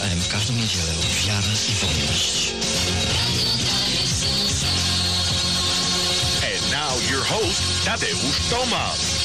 M w każdą niedzielę Wiara i Wolność. And now your host, Tadeusz Tomasz.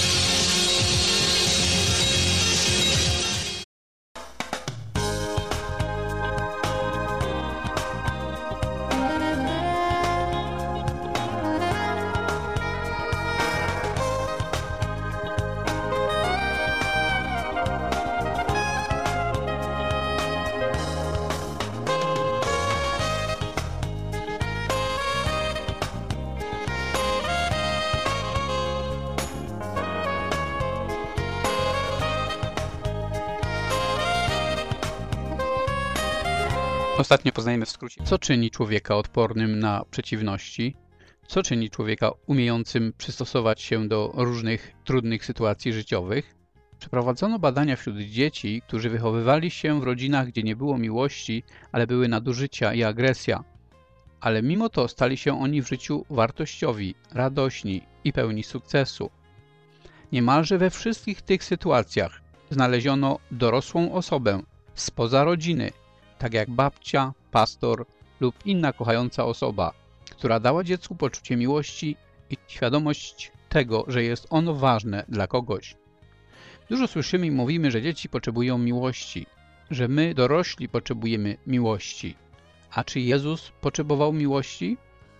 Ostatnio poznajemy w skrócie, co czyni człowieka odpornym na przeciwności, co czyni człowieka umiejącym przystosować się do różnych trudnych sytuacji życiowych. Przeprowadzono badania wśród dzieci, którzy wychowywali się w rodzinach, gdzie nie było miłości, ale były nadużycia i agresja. Ale mimo to stali się oni w życiu wartościowi, radośni i pełni sukcesu. Niemalże we wszystkich tych sytuacjach znaleziono dorosłą osobę spoza rodziny, tak jak babcia, pastor lub inna kochająca osoba, która dała dziecku poczucie miłości i świadomość tego, że jest ono ważne dla kogoś. Dużo słyszymy i mówimy, że dzieci potrzebują miłości, że my, dorośli, potrzebujemy miłości. A czy Jezus potrzebował miłości?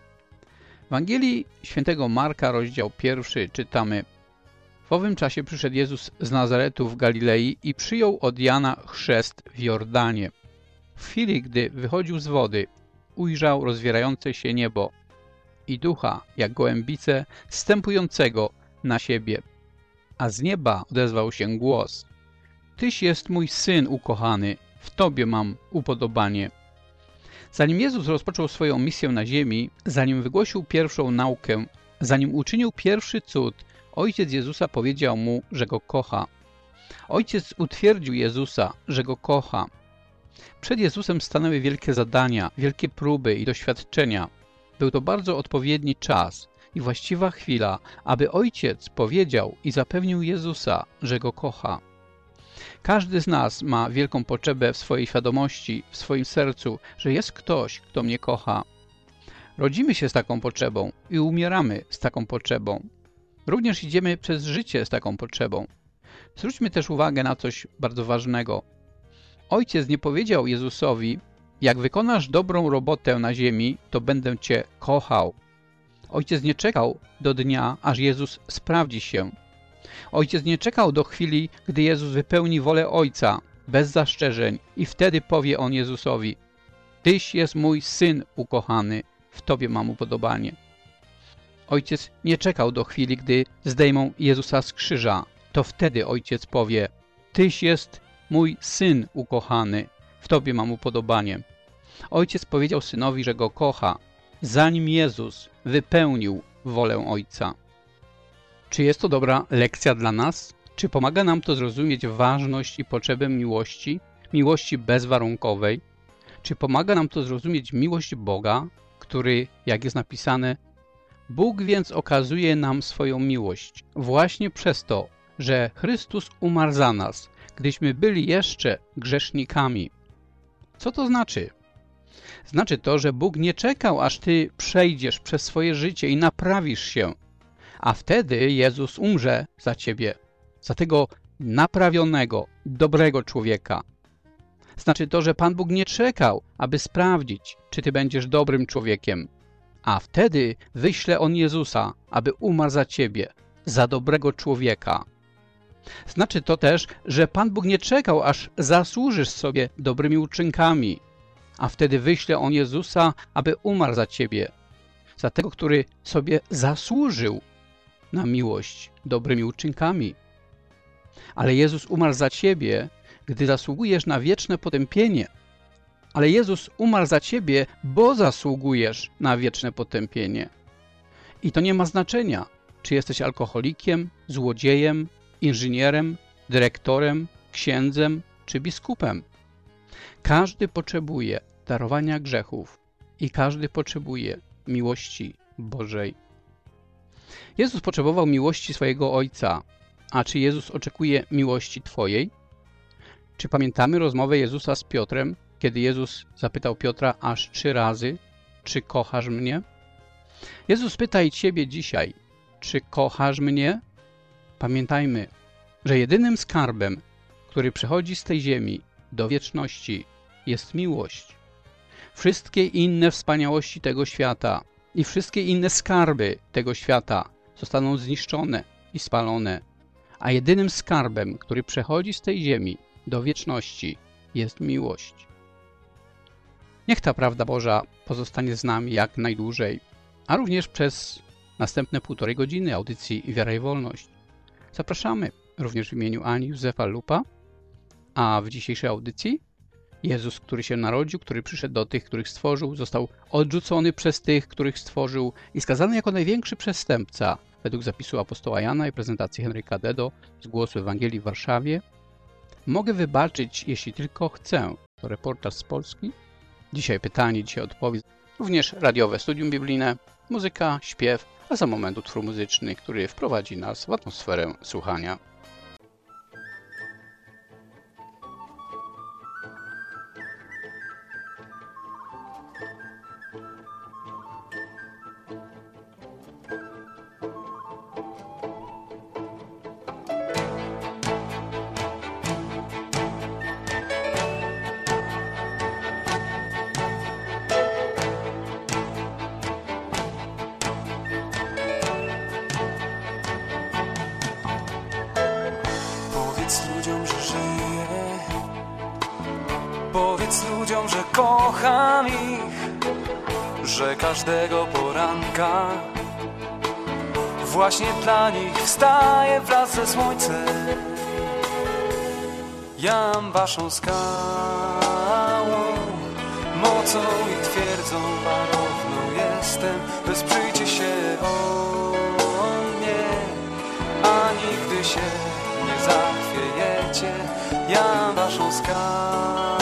W Ewangelii Świętego Marka, rozdział 1, czytamy: W owym czasie przyszedł Jezus z Nazaretu w Galilei i przyjął od Jana chrzest w Jordanie. W chwili, gdy wychodził z wody, ujrzał rozwierające się niebo i ducha, jak gołębice, zstępującego na siebie. A z nieba odezwał się głos: Tyś jest mój Syn ukochany, w Tobie mam upodobanie. Zanim Jezus rozpoczął swoją misję na ziemi, zanim wygłosił pierwszą naukę, zanim uczynił pierwszy cud, Ojciec Jezusa powiedział mu, że go kocha. Ojciec utwierdził Jezusa, że go kocha. Przed Jezusem stanęły wielkie zadania, wielkie próby i doświadczenia. Był to bardzo odpowiedni czas i właściwa chwila, aby Ojciec powiedział i zapewnił Jezusa, że go kocha. Każdy z nas ma wielką potrzebę w swojej świadomości, w swoim sercu, że jest ktoś, kto mnie kocha. Rodzimy się z taką potrzebą i umieramy z taką potrzebą. Również idziemy przez życie z taką potrzebą. Zwróćmy też uwagę na coś bardzo ważnego. Ojciec nie powiedział Jezusowi: jak wykonasz dobrą robotę na ziemi, to będę Cię kochał. Ojciec nie czekał do dnia, aż Jezus sprawdzi się. Ojciec nie czekał do chwili, gdy Jezus wypełni wolę Ojca, bez zastrzeżeń, i wtedy powie On Jezusowi: Tyś jest mój Syn ukochany, w Tobie mam upodobanie. Ojciec nie czekał do chwili, gdy zdejmą Jezusa z krzyża. To wtedy Ojciec powie: Tyś jest mój Syn ukochany, w Tobie mam upodobanie. Ojciec powiedział Synowi, że go kocha, zanim Jezus wypełnił wolę Ojca. Czy jest to dobra lekcja dla nas? Czy pomaga nam to zrozumieć ważność i potrzebę miłości, miłości bezwarunkowej? Czy pomaga nam to zrozumieć miłość Boga, który, jak jest napisane, Bóg więc okazuje nam swoją miłość właśnie przez to, że Chrystus umarł za nas, gdyśmy byli jeszcze grzesznikami. Co to znaczy? Znaczy to, że Bóg nie czekał, aż ty przejdziesz przez swoje życie i naprawisz się, a wtedy Jezus umrze za ciebie, za tego naprawionego, dobrego człowieka. Znaczy to, że Pan Bóg nie czekał, aby sprawdzić, czy ty będziesz dobrym człowiekiem, a wtedy wyśle On Jezusa, aby umarł za ciebie, za dobrego człowieka. Znaczy to też, że Pan Bóg nie czekał, aż zasłużysz sobie dobrymi uczynkami, a wtedy wyśle On Jezusa, aby umarł za ciebie, za tego, który sobie zasłużył na miłość dobrymi uczynkami. Ale Jezus umarł za ciebie, gdy zasługujesz na wieczne potępienie. Ale Jezus umarł za ciebie, bo zasługujesz na wieczne potępienie. I to nie ma znaczenia, czy jesteś alkoholikiem, złodziejem, inżynierem, dyrektorem, księdzem czy biskupem. Każdy potrzebuje darowania grzechów i każdy potrzebuje miłości Bożej. Jezus potrzebował miłości swojego Ojca. A czy Jezus oczekuje miłości twojej? Czy pamiętamy rozmowę Jezusa z Piotrem, kiedy Jezus zapytał Piotra aż 3 razy, czy kochasz mnie? Jezus pyta i Ciebie dzisiaj, czy kochasz mnie? Pamiętajmy, że jedynym skarbem, który przechodzi z tej ziemi do wieczności, jest miłość. Wszystkie inne wspaniałości tego świata i wszystkie inne skarby tego świata zostaną zniszczone i spalone, a jedynym skarbem, który przechodzi z tej ziemi do wieczności, jest miłość. Niech ta prawda Boża pozostanie z nami jak najdłużej, a również przez następne 1,5 godziny audycji Wiara i Wolność. Zapraszamy również w imieniu Ani Józefa Lupa, a w dzisiejszej audycji Jezus, który się narodził, który przyszedł do tych, których stworzył, został odrzucony przez tych, których stworzył i skazany jako największy przestępca według zapisu apostoła Jana i prezentacji Henryka Dedo z Głosu Ewangelii w Warszawie. Mogę wybaczyć, jeśli tylko chcę. To reportaż z Polski. Dzisiaj pytanie, dzisiaj odpowiedź. Również radiowe studium biblijne, muzyka, śpiew, a za moment utwór muzyczny, który wprowadzi nas w atmosferę słuchania. Kocham ich, że każdego poranka właśnie dla nich wstaję wraz ze słońcem. Jam waszą skałą, mocą i twierdzą warowną jestem. Wesprzyjcie się o mnie, a nigdy się nie zachwiejecie. Jam waszą skałą,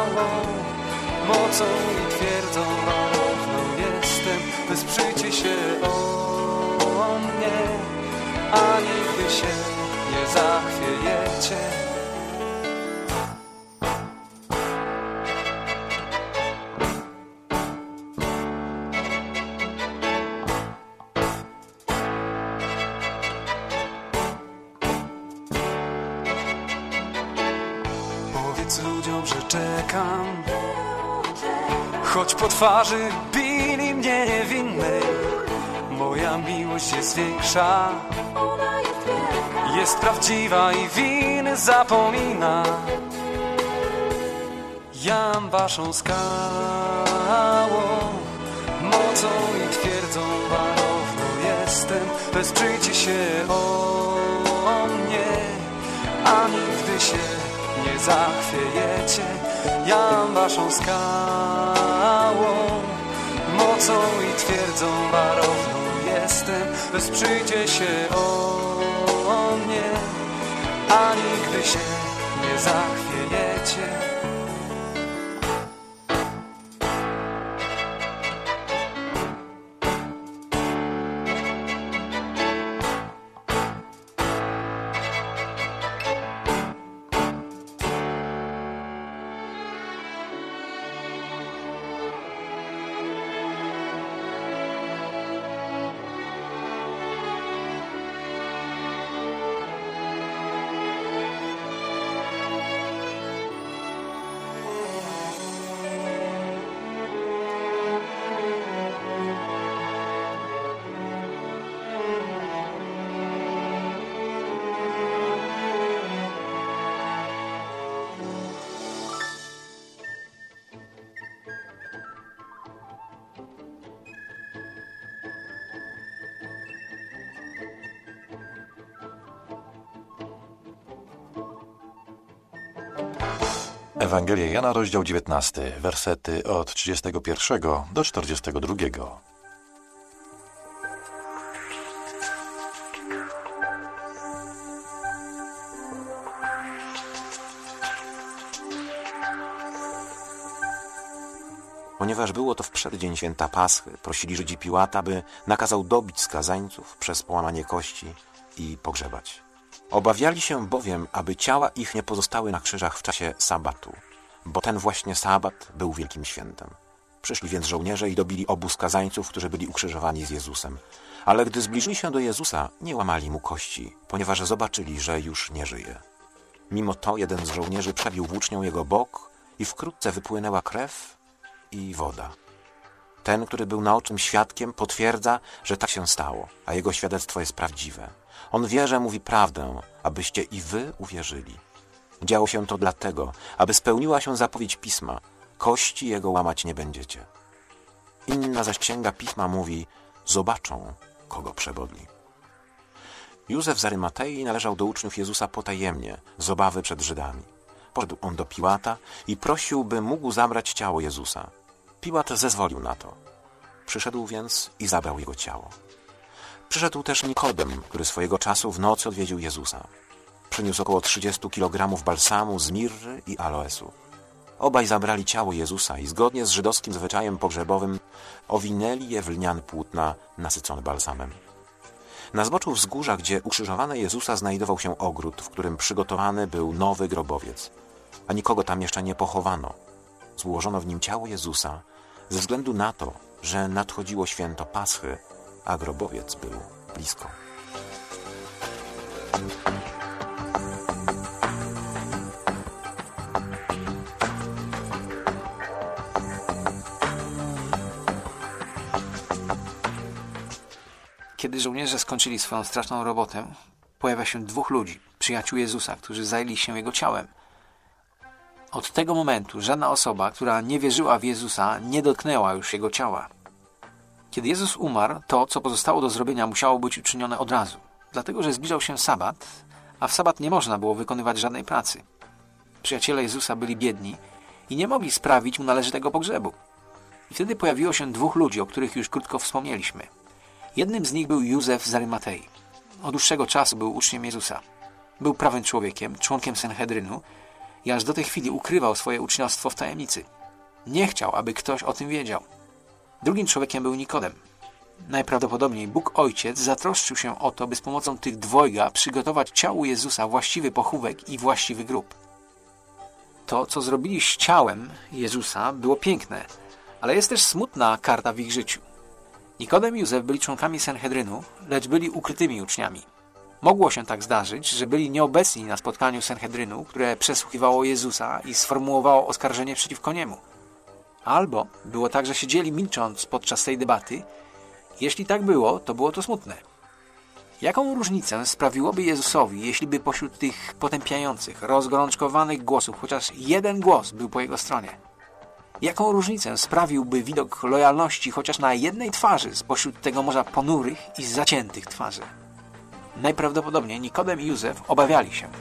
mocą i twierdzą warowną jestem. Wesprzyjcie się o mnie, a nigdy się nie zachwiejecie. Powiedz ludziom, że czekam, choć po twarzy bili mnie niewinnej. Moja miłość jest większa, jest prawdziwa i winy zapomina. Jam waszą skałą, mocą i twierdzą warowną jestem. Wesprzyjcie się o mnie, a nigdy się nie zachwiejecie. Jam waszą skałą, mocą i twierdzą warowną jestem. Wesprzyjcie się o mnie, a nigdy się nie zachwiejecie. Ewangelia Jana, rozdział 19, wersety od 31 do 42. Ponieważ było to w przeddzień święta Paschy, prosili Żydzi Piłata, by nakazał dobić skazańców przez połamanie kości i pogrzebać. Obawiali się bowiem, aby ciała ich nie pozostały na krzyżach w czasie sabatu, bo ten właśnie sabat był wielkim świętem. Przyszli więc żołnierze i dobili obu skazańców, którzy byli ukrzyżowani z Jezusem. Ale gdy zbliżyli się do Jezusa, nie łamali mu kości, ponieważ zobaczyli, że już nie żyje. Mimo to jeden z żołnierzy przebił włócznią jego bok i wkrótce wypłynęła krew i woda. Ten, który był naocznym świadkiem, potwierdza, że tak się stało, a jego świadectwo jest prawdziwe. On wie, że mówi prawdę, abyście i wy uwierzyli. Działo się to dlatego, aby spełniła się zapowiedź Pisma. Kości jego łamać nie będziecie. Inna zaś księga Pisma mówi: zobaczą, kogo przebodli. Józef z Arymatei należał do uczniów Jezusa potajemnie, z obawy przed Żydami. Poszedł on do Piłata i prosił, by mógł zabrać ciało Jezusa. Piłat zezwolił na to. Przyszedł więc i zabrał jego ciało. Przyszedł też Nikodem, który swojego czasu w nocy odwiedził Jezusa. Przyniósł około 30 kg balsamu z mirry i aloesu. Obaj zabrali ciało Jezusa i zgodnie z żydowskim zwyczajem pogrzebowym owinęli je w lniane płótna nasycone balsamem. Na zboczu wzgórza, gdzie ukrzyżowano Jezusa, znajdował się ogród, w którym przygotowany był nowy grobowiec, a nikogo tam jeszcze nie pochowano. Złożono w nim ciało Jezusa ze względu na to, że nadchodziło święto Paschy, a grobowiec był blisko. Kiedy żołnierze skończyli swoją straszną robotę, pojawia się dwóch ludzi, przyjaciół Jezusa, którzy zajęli się Jego ciałem. Od tego momentu żadna osoba, która nie wierzyła w Jezusa, nie dotknęła już Jego ciała. Kiedy Jezus umarł, to, co pozostało do zrobienia, musiało być uczynione od razu, dlatego że zbliżał się sabat, a w sabat nie można było wykonywać żadnej pracy. Przyjaciele Jezusa byli biedni i nie mogli sprawić mu należytego pogrzebu. I wtedy pojawiło się dwóch ludzi, o których już krótko wspomnieliśmy. Jednym z nich był Józef z Arymatei. Od dłuższego czasu był uczniem Jezusa. Był prawym człowiekiem, członkiem Sanhedrynu i aż do tej chwili ukrywał swoje uczniostwo w tajemnicy. Nie chciał, aby ktoś o tym wiedział. Drugim człowiekiem był Nikodem. Najprawdopodobniej Bóg Ojciec zatroszczył się o to, by z pomocą tych dwojga przygotować ciału Jezusa właściwy pochówek i właściwy grób. To, co zrobili z ciałem Jezusa, było piękne, ale jest też smutna karta w ich życiu. Nikodem i Józef byli członkami Sanhedrynu, lecz byli ukrytymi uczniami. Mogło się tak zdarzyć, że byli nieobecni na spotkaniu Sanhedrynu, które przesłuchiwało Jezusa i sformułowało oskarżenie przeciwko niemu. Albo było tak, że siedzieli milcząc podczas tej debaty. Jeśli tak było, to było to smutne. Jaką różnicę sprawiłoby Jezusowi, jeśli by pośród tych potępiających, rozgorączkowanych głosów chociaż jeden głos był po jego stronie? Jaką różnicę sprawiłby widok lojalności chociaż na jednej twarzy spośród tego morza ponurych i zaciętych twarzy? Najprawdopodobniej Nikodem i Józef obawiali się.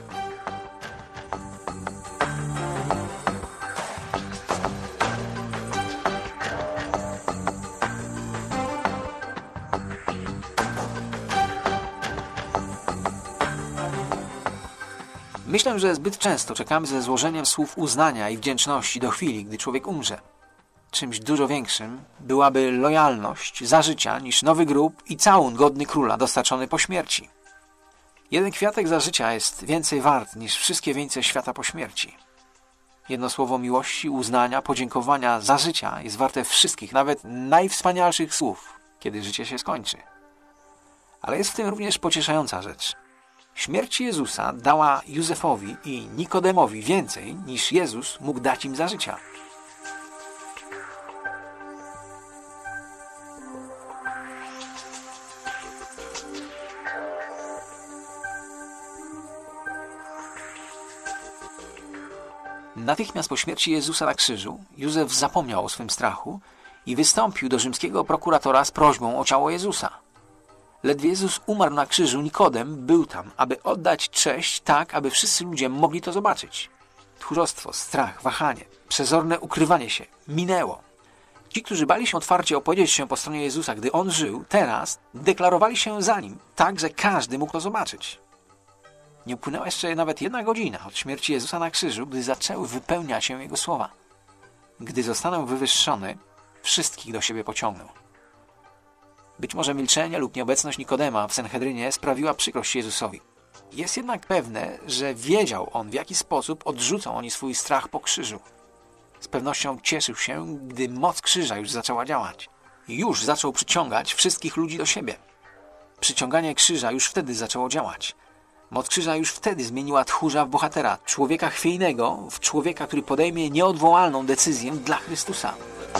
Myślę, że zbyt często czekamy ze złożeniem słów uznania i wdzięczności do chwili, gdy człowiek umrze. Czymś dużo większym byłaby lojalność za życia niż nowy grób i całun godny króla dostarczony po śmierci. Jeden kwiatek za życia jest więcej wart niż wszystkie wieńce świata po śmierci. Jedno słowo miłości, uznania, podziękowania za życia jest warte wszystkich, nawet najwspanialszych słów, kiedy życie się skończy. Ale jest w tym również pocieszająca rzecz. Śmierć Jezusa dała Józefowi i Nikodemowi więcej, niż Jezus mógł dać im za życia. Natychmiast po śmierci Jezusa na krzyżu, Józef zapomniał o swym strachu i wystąpił do rzymskiego prokuratora z prośbą o ciało Jezusa. Ledwie Jezus umarł na krzyżu, Nikodem był tam, aby oddać cześć tak, aby wszyscy ludzie mogli to zobaczyć. Tchórzostwo, strach, wahanie, przezorne ukrywanie się minęło. Ci, którzy bali się otwarcie opowiedzieć się po stronie Jezusa, gdy On żył, teraz deklarowali się za Nim, tak, że każdy mógł to zobaczyć. Nie upłynęła jeszcze nawet 1 godzina od śmierci Jezusa na krzyżu, gdy zaczęły wypełniać się Jego słowa. Gdy zostaną wywyższony, wszystkich do siebie pociągną. Być może milczenie lub nieobecność Nikodema w Sanhedrynie sprawiła przykrość Jezusowi. Jest jednak pewne, że wiedział on, w jaki sposób odrzucą oni swój strach po krzyżu. Z pewnością cieszył się, gdy moc krzyża już zaczęła działać. Już zaczął przyciągać wszystkich ludzi do siebie. Przyciąganie krzyża już wtedy zaczęło działać. Moc krzyża już wtedy zmieniła tchórza w bohatera, człowieka chwiejnego w człowieka, który podejmie nieodwołalną decyzję dla Chrystusa.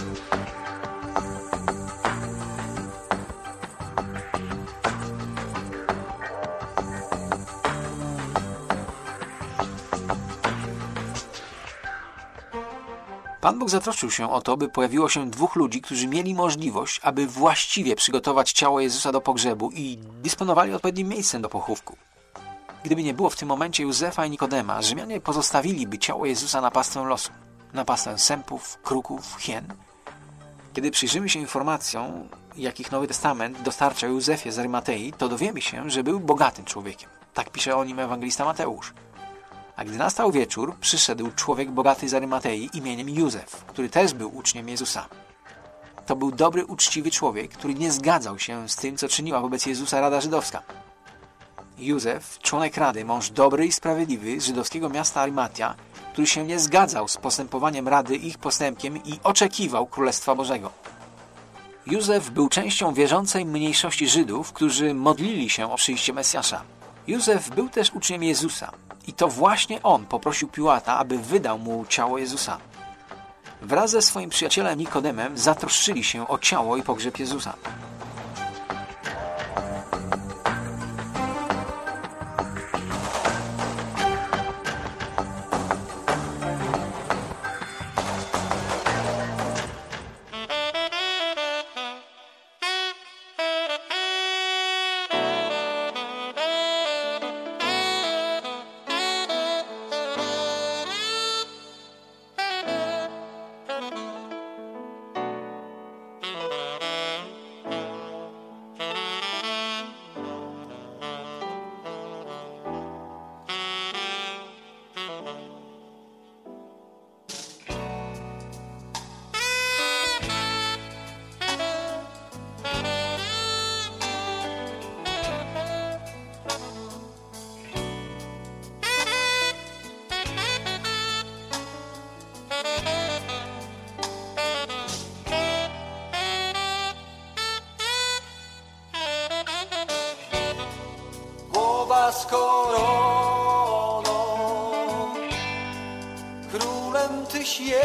Pan Bóg zatroszczył się o to, by pojawiło się 2 ludzi, którzy mieli możliwość, aby właściwie przygotować ciało Jezusa do pogrzebu i dysponowali odpowiednim miejscem do pochówku. Gdyby nie było w tym momencie Józefa i Nikodema, Rzymianie pozostawiliby ciało Jezusa na pastwę losu, na pastwę sępów, kruków, hien. Kiedy przyjrzymy się informacjom, jakich Nowy Testament dostarcza Józefie z Arymatei, to dowiemy się, że był bogatym człowiekiem. Tak pisze o nim ewangelista Mateusz. A gdy nastał wieczór, przyszedł człowiek bogaty z Arymatei imieniem Józef, który też był uczniem Jezusa. To był dobry, uczciwy człowiek, który nie zgadzał się z tym, co czyniła wobec Jezusa Rada Żydowska. Józef, członek Rady, mąż dobry i sprawiedliwy z żydowskiego miasta Arymatia, który się nie zgadzał z postępowaniem Rady ich postępkiem i oczekiwał Królestwa Bożego. Józef był częścią wierzącej mniejszości Żydów, którzy modlili się o przyjście Mesjasza. Józef był też uczniem Jezusa i to właśnie on poprosił Piłata, aby wydał mu ciało Jezusa. Wraz ze swoim przyjacielem Nikodemem zatroszczyli się o ciało i pogrzeb Jezusa. Z koroną, królem Tyś jest,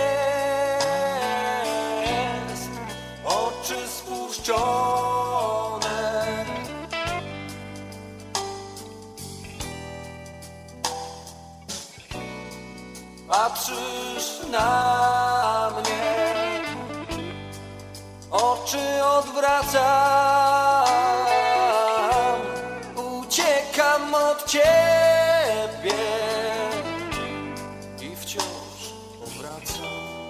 oczy spuszczone, patrzysz na mnie, oczy odwracam. Uciekam od Ciebie i wciąż powracam.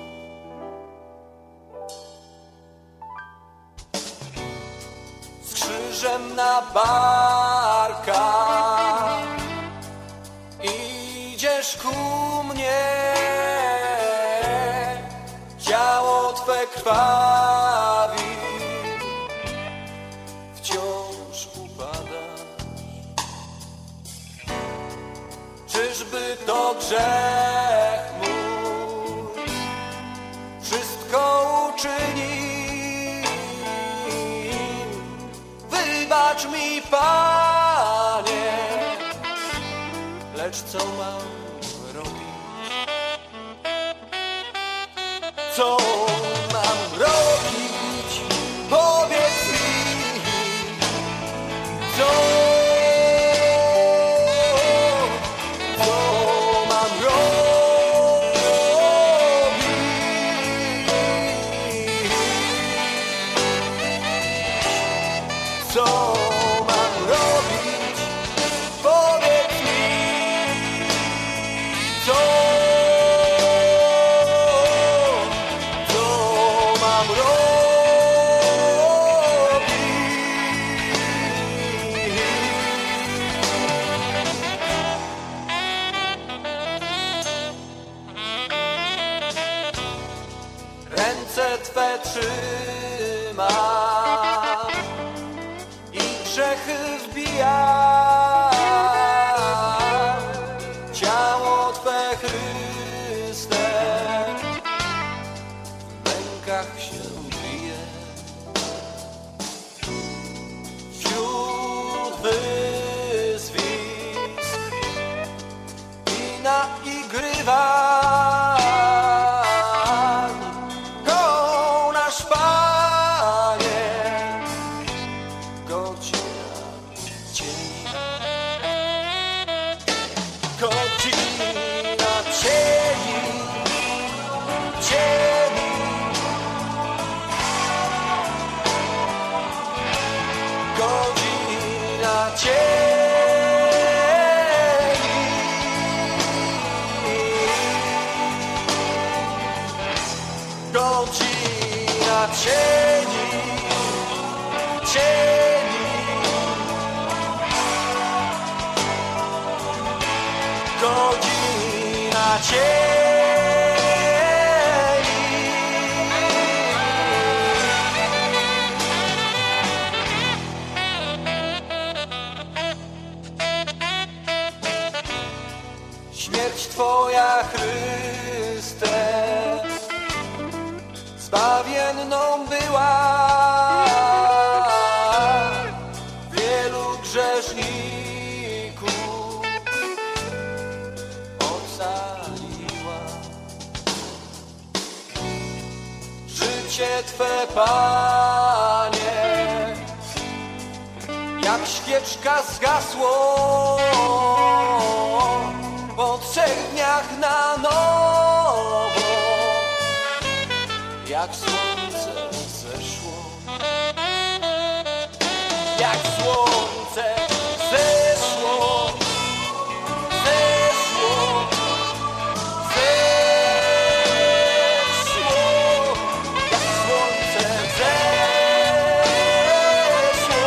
Z krzyżem na barkach idziesz ku mnie, ciało Twe krwawi, wciąż upadasz. Czyżby to grzech mój wszystko uczynił? Wybacz mi, Panie, lecz co mam robić? Co mam robić? Powiedz mi, co ręce Twe trzymam i grzechy wbijam. strach się bije. Wśród wyzwisk i naigrywań koło nasz Panie godzina cieni, godzina cieni, cieni, godzina cieni, godzina cieni, cieni, godzina cieni. Śmierć Twoja, Chryste, zbawienną była, wielu grzeszników ocaliła. Życie Twe, Panie, jak świeczka zgasło, po 3 dniach na nowo, jak słońce zeszło, jak słońce zeszło, zeszło, zeszło, jak słońce zeszło,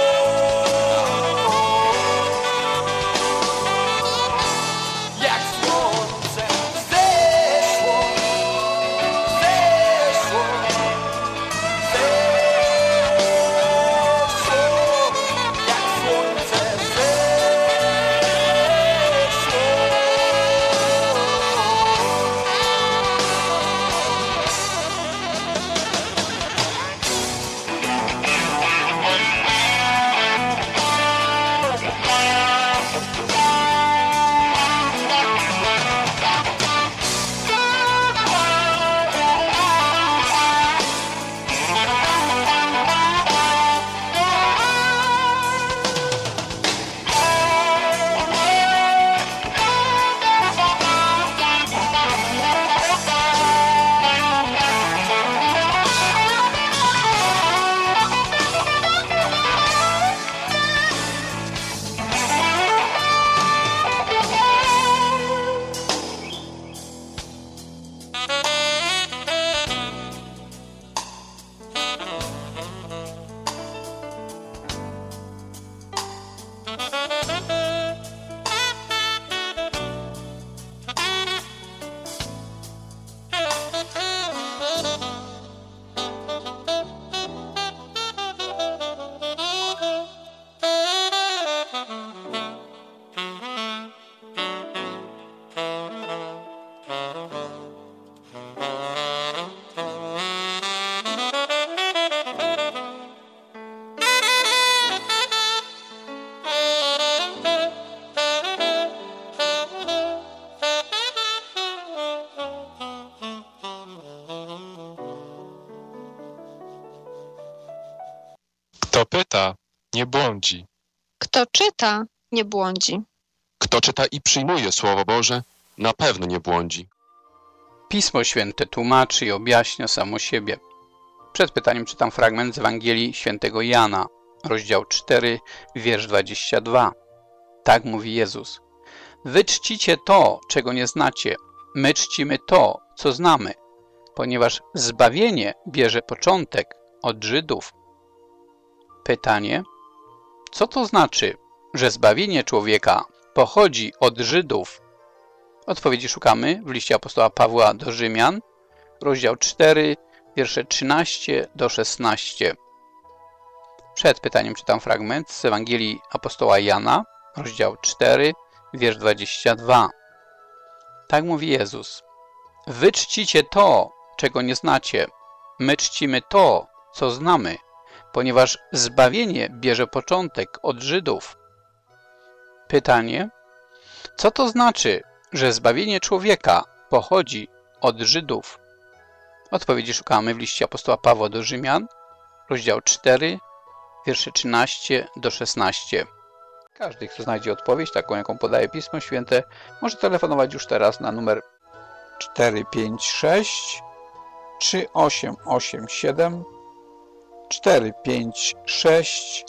jak słońce zeszło, zeszło, zeszło, jak słońce Kto pyta, nie błądzi. Kto czyta, nie błądzi. Kto czyta i przyjmuje Słowo Boże, na pewno nie błądzi. Pismo Święte tłumaczy i objaśnia samo siebie. Przed pytaniem czytam fragment z Ewangelii Świętego Jana, rozdział 4, wiersz 22. Tak mówi Jezus. Wy czcicie to, czego nie znacie. My czcimy to, co znamy, ponieważ zbawienie bierze początek od Żydów. Pytanie, co to znaczy, że zbawienie człowieka pochodzi od Żydów? Odpowiedzi szukamy w liście apostoła Pawła do Rzymian, rozdział 4, wiersze 13 do 16. Przed pytaniem czytam fragment z Ewangelii apostoła Jana, rozdział 4, wiersz 22. Tak mówi Jezus. Wy czcicie to, czego nie znacie. My czcimy to, co znamy, ponieważ zbawienie bierze początek od Żydów. Pytanie: co to znaczy, że zbawienie człowieka pochodzi od Żydów? Odpowiedzi szukamy w liście apostoła Pawła do Rzymian, rozdział 4, wiersze 13 do 16. Każdy, kto znajdzie odpowiedź, taką jaką podaje Pismo Święte, może telefonować już teraz na numer 456 3887 456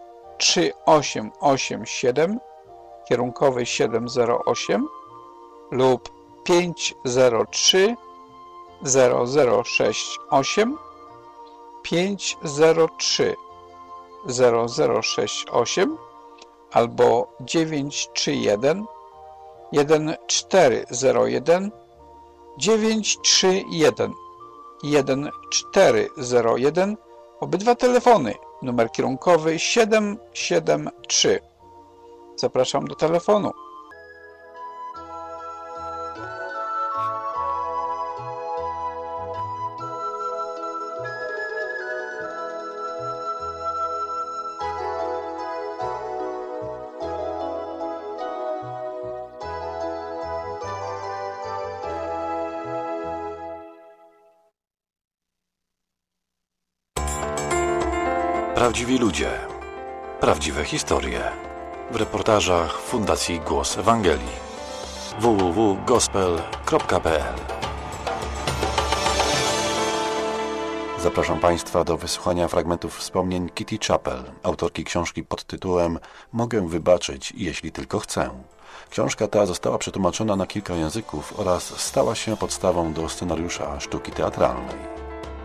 3887 kierunkowy 708 lub 503 0068 503 0068 albo 931 1401 931 1401. Obydwa telefony, numer kierunkowy 773. Zapraszam do telefonu. Prawdziwi ludzie, prawdziwe historie. W reportażach Fundacji Głos Ewangelii. www.gospel.pl. Zapraszam Państwa do wysłuchania fragmentów wspomnień Kitty Chappell, autorki książki pod tytułem Mogę wybaczyć, jeśli tylko chcę. Książka ta została przetłumaczona na kilka języków oraz stała się podstawą do scenariusza sztuki teatralnej.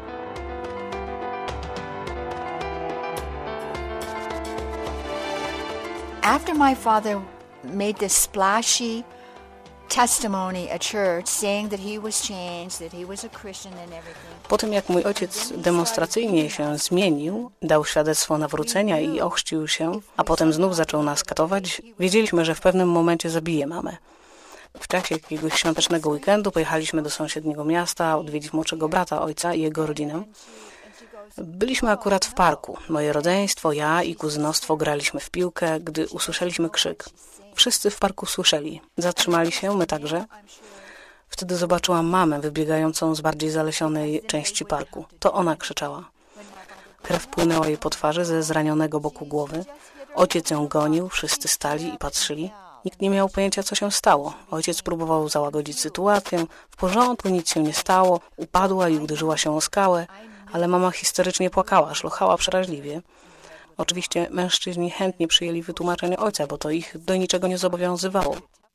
After my father made this splashy testimony at church saying that he was changed, that he was a Christian and everything. Po tym jak mój ojciec demonstracyjnie się zmienił, dał świadectwo nawrócenia i ochrzcił się, a potem znów zaczął nas katować, wiedzieliśmy, że w pewnym momencie zabije mamę. W czasie jakiegoś świątecznego weekendu pojechaliśmy do sąsiedniego miasta odwiedzić młodszego brata ojca i jego rodzinę. Byliśmy akurat w parku. Moje rodzeństwo, ja i kuzynostwo graliśmy w piłkę, gdy usłyszeliśmy krzyk. Wszyscy w parku słyszeli. Zatrzymali się, my także. Wtedy zobaczyłam mamę wybiegającą z bardziej zalesionej części parku. To ona krzyczała. Krew płynęła jej po twarzy ze zranionego boku głowy. Ojciec ją gonił, wszyscy stali i patrzyli. Nikt nie miał pojęcia, co się stało. Ojciec próbował załagodzić sytuację. W porządku, nic się nie stało. Upadła i uderzyła się o skałę. Ale mama histerycznie płakała, szlochała przeraźliwie. Oczywiście mężczyźni chętnie przyjęli wytłumaczenie ojca, bo to ich do niczego nie zobowiązywało.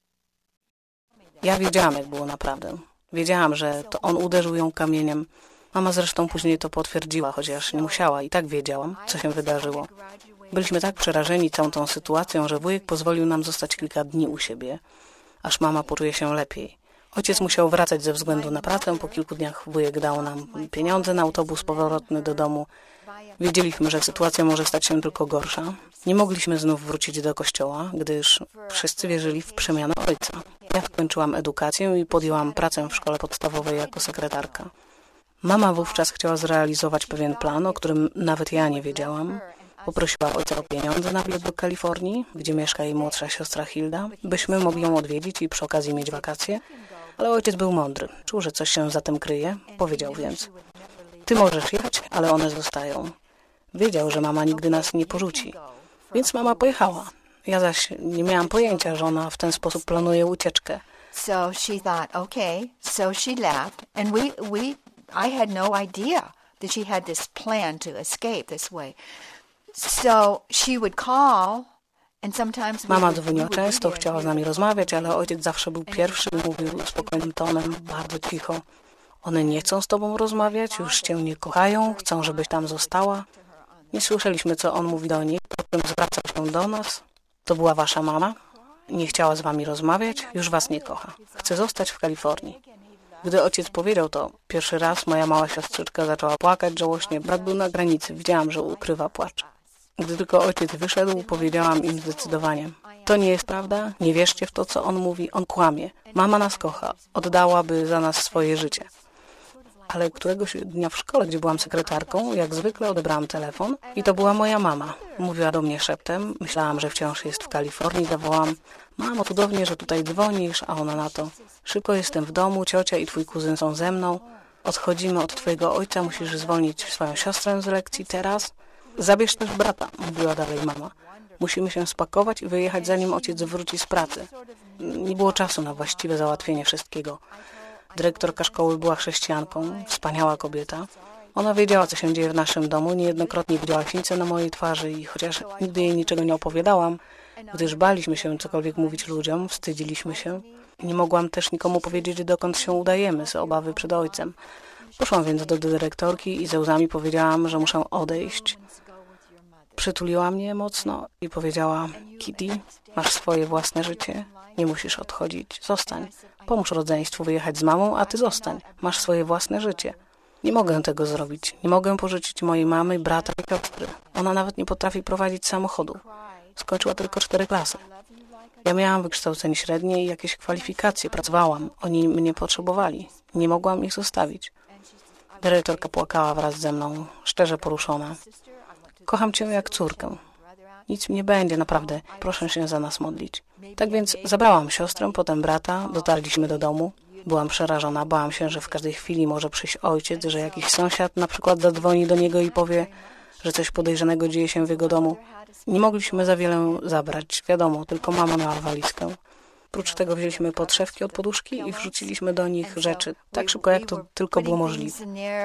Ja wiedziałam, jak było naprawdę. Wiedziałam, że to on uderzył ją kamieniem. Mama zresztą później to potwierdziła, chociaż nie musiała. I tak wiedziałam, co się wydarzyło. Byliśmy tak przerażeni całą tą sytuacją, że wujek pozwolił nam zostać kilka dni u siebie, aż mama poczuje się lepiej. Ojciec musiał wracać ze względu na pracę. Po kilku dniach wujek dał nam pieniądze na autobus powrotny do domu. Wiedzieliśmy, że sytuacja może stać się tylko gorsza. Nie mogliśmy znów wrócić do kościoła, gdyż wszyscy wierzyli w przemianę ojca. Ja skończyłam edukację i podjęłam pracę w szkole podstawowej jako sekretarka. Mama wówczas chciała zrealizować pewien plan, o którym nawet ja nie wiedziałam. Poprosiła ojca o pieniądze na bilet do Kalifornii, gdzie mieszka jej młodsza siostra Hilda, byśmy mogli ją odwiedzić i przy okazji mieć wakacje. Ale ojciec był mądry. Czuł, że coś się za tym kryje. Powiedział więc: ty możesz jechać, ale one zostają. Wiedział, że mama nigdy nas nie porzuci. Więc mama pojechała. Ja zaś nie miałam pojęcia, że ona w ten sposób planuje ucieczkę. So she thought, okay, so she left. And I had no idea that she had this plan to escape this way. So she would call. Mama dzwoniła często, chciała z nami rozmawiać, ale ojciec zawsze był pierwszy i mówił spokojnym tonem, bardzo cicho. One nie chcą z tobą rozmawiać, już cię nie kochają, chcą, żebyś tam została. Nie słyszeliśmy, co on mówi do niej, potem zwracał się do nas. To była wasza mama? Nie chciała z wami rozmawiać, już was nie kocha. Chce zostać w Kalifornii. Gdy ojciec powiedział to, pierwszy raz moja mała siostrzyczka zaczęła płakać żałośnie. Brat był na granicy, widziałam, że ukrywa płacz. Gdy tylko ojciec wyszedł, powiedziałam im zdecydowanie: to nie jest prawda, nie wierzcie w to, co on mówi, on kłamie. Mama nas kocha, oddałaby za nas swoje życie. ale któregoś dnia w szkole, gdzie byłam sekretarką, jak zwykle odebrałam telefon i to była moja mama. Mówiła do mnie szeptem, myślałam, że wciąż jest w Kalifornii, zawołałam: mamo, cudownie, że tutaj dzwonisz, a ona na to: szybko, jestem w domu, ciocia i twój kuzyn są ze mną, odchodzimy od twojego ojca, musisz zwolnić swoją siostrę z lekcji teraz. Zabierz też brata, mówiła dalej mama. Musimy się spakować i wyjechać, zanim ojciec wróci z pracy. Nie było czasu na właściwe załatwienie wszystkiego. Dyrektorka szkoły była chrześcijanką, wspaniała kobieta. Ona wiedziała, co się dzieje w naszym domu, niejednokrotnie widziała świncę na mojej twarzy i chociaż nigdy jej niczego nie opowiadałam, gdyż baliśmy się cokolwiek mówić ludziom, wstydziliśmy się, nie mogłam też nikomu powiedzieć, dokąd się udajemy z obawy przed ojcem. Poszłam więc do dyrektorki i ze łzami powiedziałam, że muszę odejść. Przytuliła mnie mocno i powiedziała: Kitty, masz swoje własne życie, nie musisz odchodzić, zostań. Pomóż rodzeństwu wyjechać z mamą, a ty zostań. Masz swoje własne życie. Nie mogę tego zrobić. Nie mogę pożyczyć mojej mamy, brata i siostry. Ona nawet nie potrafi prowadzić samochodu. Skończyła tylko 4 klasy. Ja miałam wykształcenie średnie i jakieś kwalifikacje. Pracowałam. Oni mnie potrzebowali. Nie mogłam ich zostawić. Dyrektorka płakała wraz ze mną, szczerze poruszona. Kocham cię jak córkę. Nic mi nie będzie, naprawdę. Proszę się za nas modlić. Tak więc zabrałam siostrę, potem brata, dotarliśmy do domu. Byłam przerażona, bałam się, że w każdej chwili może przyjść ojciec, że jakiś sąsiad na przykład zadzwoni do niego i powie, że coś podejrzanego dzieje się w jego domu. Nie mogliśmy za wiele zabrać, wiadomo, tylko mama miała walizkę. Oprócz tego wzięliśmy podszewki od poduszki i wrzuciliśmy do nich rzeczy, tak szybko jak to tylko było możliwe.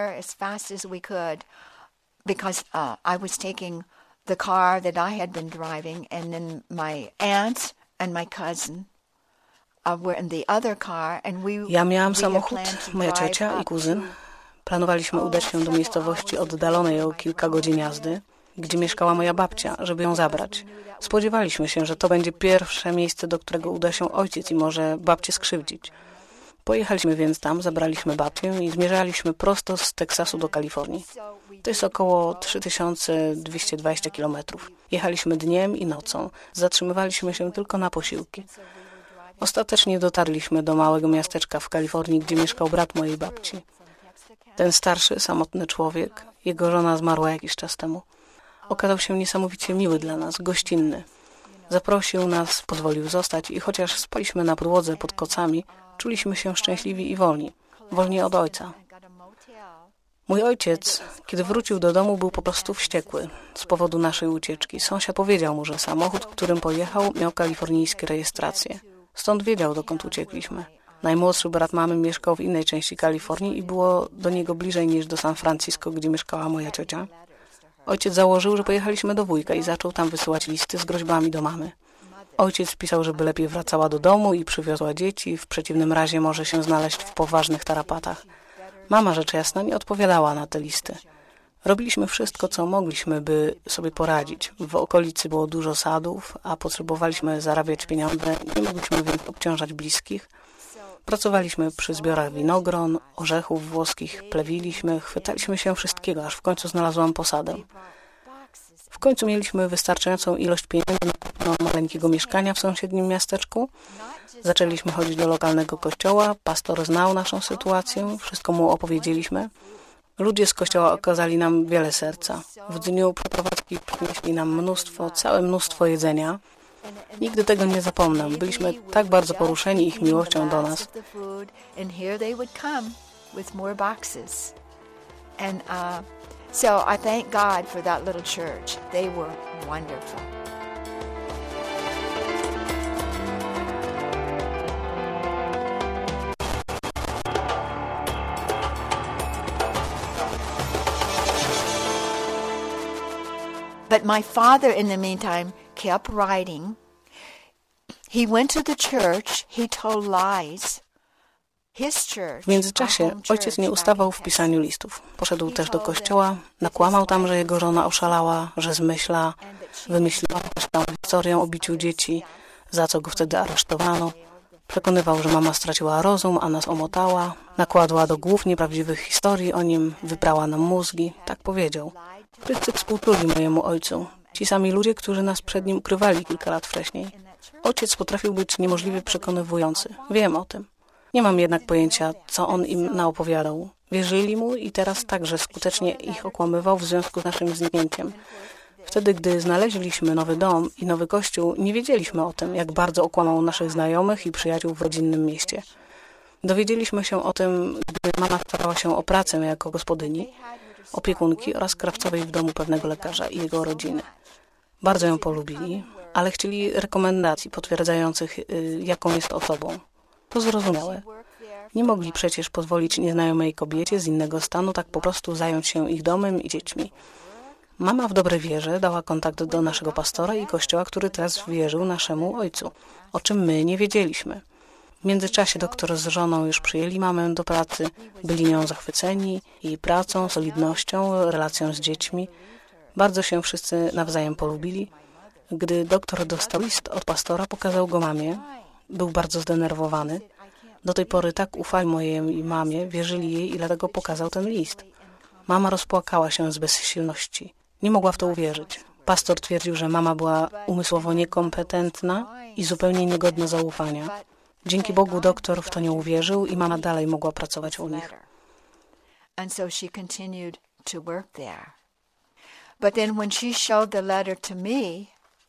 Because I was taking the car that I had been driving, and then my aunt and my cousin were in the other car, and Ja miałam samochód, moja ciocia i kuzyn. Planowaliśmy udać się do miejscowości oddalonej o kilka godzin jazdy, gdzie mieszkała moja babcia, żeby ją zabrać. Spodziewaliśmy się, że to będzie pierwsze miejsce, do którego uda się ojciec i może babcię skrzywdzić. Pojechaliśmy więc tam, zabraliśmy babcię i zmierzaliśmy prosto z Teksasu do Kalifornii. To jest około 3220 kilometrów. Jechaliśmy dniem i nocą. Zatrzymywaliśmy się tylko na posiłki. Ostatecznie dotarliśmy do małego miasteczka w Kalifornii, gdzie mieszkał brat mojej babci. Ten starszy, samotny człowiek, jego żona zmarła jakiś czas temu, okazał się niesamowicie miły dla nas, gościnny. Zaprosił nas, pozwolił zostać i chociaż spaliśmy na podłodze pod kocami, czuliśmy się szczęśliwi i wolni od ojca. Mój ojciec, kiedy wrócił do domu, był po prostu wściekły z powodu naszej ucieczki. Sąsiad powiedział mu, że samochód, którym pojechał, miał kalifornijskie rejestracje. Stąd wiedział, dokąd uciekliśmy. Najmłodszy brat mamy mieszkał w innej części Kalifornii i było do niego bliżej niż do San Francisco, gdzie mieszkała moja ciocia. Ojciec założył, że pojechaliśmy do wujka i zaczął tam wysyłać listy z groźbami do mamy. Ojciec pisał, żeby lepiej wracała do domu i przywiozła dzieci, w przeciwnym razie może się znaleźć w poważnych tarapatach. Mama, rzecz jasna, nie odpowiadała na te listy. Robiliśmy wszystko, co mogliśmy, by sobie poradzić. W okolicy było dużo sadów, a potrzebowaliśmy zarabiać pieniądze, nie mogliśmy więc obciążać bliskich. Pracowaliśmy przy zbiorach winogron, orzechów włoskich, plewiliśmy, chwytaliśmy się wszystkiego, aż w końcu znalazłam posadę. W końcu mieliśmy wystarczającą ilość pieniędzy na kupno maleńkiego mieszkania w sąsiednim miasteczku. Zaczęliśmy chodzić do lokalnego kościoła, pastor znał naszą sytuację, wszystko mu opowiedzieliśmy. Ludzie z kościoła okazali nam wiele serca. W dniu przeprowadzki przynieśli nam całe mnóstwo jedzenia. Nigdy tego nie zapomnę. Byliśmy tak bardzo poruszeni ich miłością do nas. So I thank God for that little church. They were wonderful. But my father, in the meantime, kept writing. He went to the church. He told lies. W międzyczasie ojciec nie ustawał w pisaniu listów. Poszedł też do kościoła, nakłamał tam, że jego żona oszalała, że zmyśla, wymyśliła też tam historię o biciu dzieci, za co go wtedy aresztowano. Przekonywał, że mama straciła rozum, a nas omotała, nakładła do głów nieprawdziwych historii o nim, wyprała nam mózgi, tak powiedział. Wszyscy współczuli mojemu ojcu. Ci sami ludzie, którzy nas przed nim ukrywali kilka lat wcześniej. Ojciec potrafił być niemożliwie przekonywujący. Wiem o tym. Nie mam jednak pojęcia, co on im naopowiadał. Wierzyli mu i teraz także skutecznie ich okłamywał w związku z naszym zniknięciem. Wtedy, gdy znaleźliśmy nowy dom i nowy kościół, nie wiedzieliśmy o tym, jak bardzo okłamał naszych znajomych i przyjaciół w rodzinnym mieście. Dowiedzieliśmy się o tym, gdy mama starała się o pracę jako gospodyni, opiekunki oraz krawcowej w domu pewnego lekarza i jego rodziny. Bardzo ją polubili, ale chcieli rekomendacji potwierdzających, jaką jest osobą. To zrozumiałe. Nie mogli przecież pozwolić nieznajomej kobiecie z innego stanu tak po prostu zająć się ich domem i dziećmi. Mama w dobrej wierze dała kontakt do naszego pastora i kościoła, który teraz wierzył naszemu ojcu, o czym my nie wiedzieliśmy. W międzyczasie doktor z żoną już przyjęli mamę do pracy, byli nią zachwyceni, jej pracą, solidnością, relacją z dziećmi. Bardzo się wszyscy nawzajem polubili. Gdy doktor dostał list od pastora, pokazał go mamie. Był bardzo zdenerwowany. Do tej pory tak ufali mojej mamie, wierzyli jej i dlatego pokazał ten list. Mama rozpłakała się z bezsilności. Nie mogła w to uwierzyć. Pastor twierdził, że mama była umysłowo niekompetentna i zupełnie niegodna zaufania. Dzięki Bogu doktor w to nie uwierzył i mama dalej mogła pracować u nich. And so she continued to work there. But then when she showed the letter to me,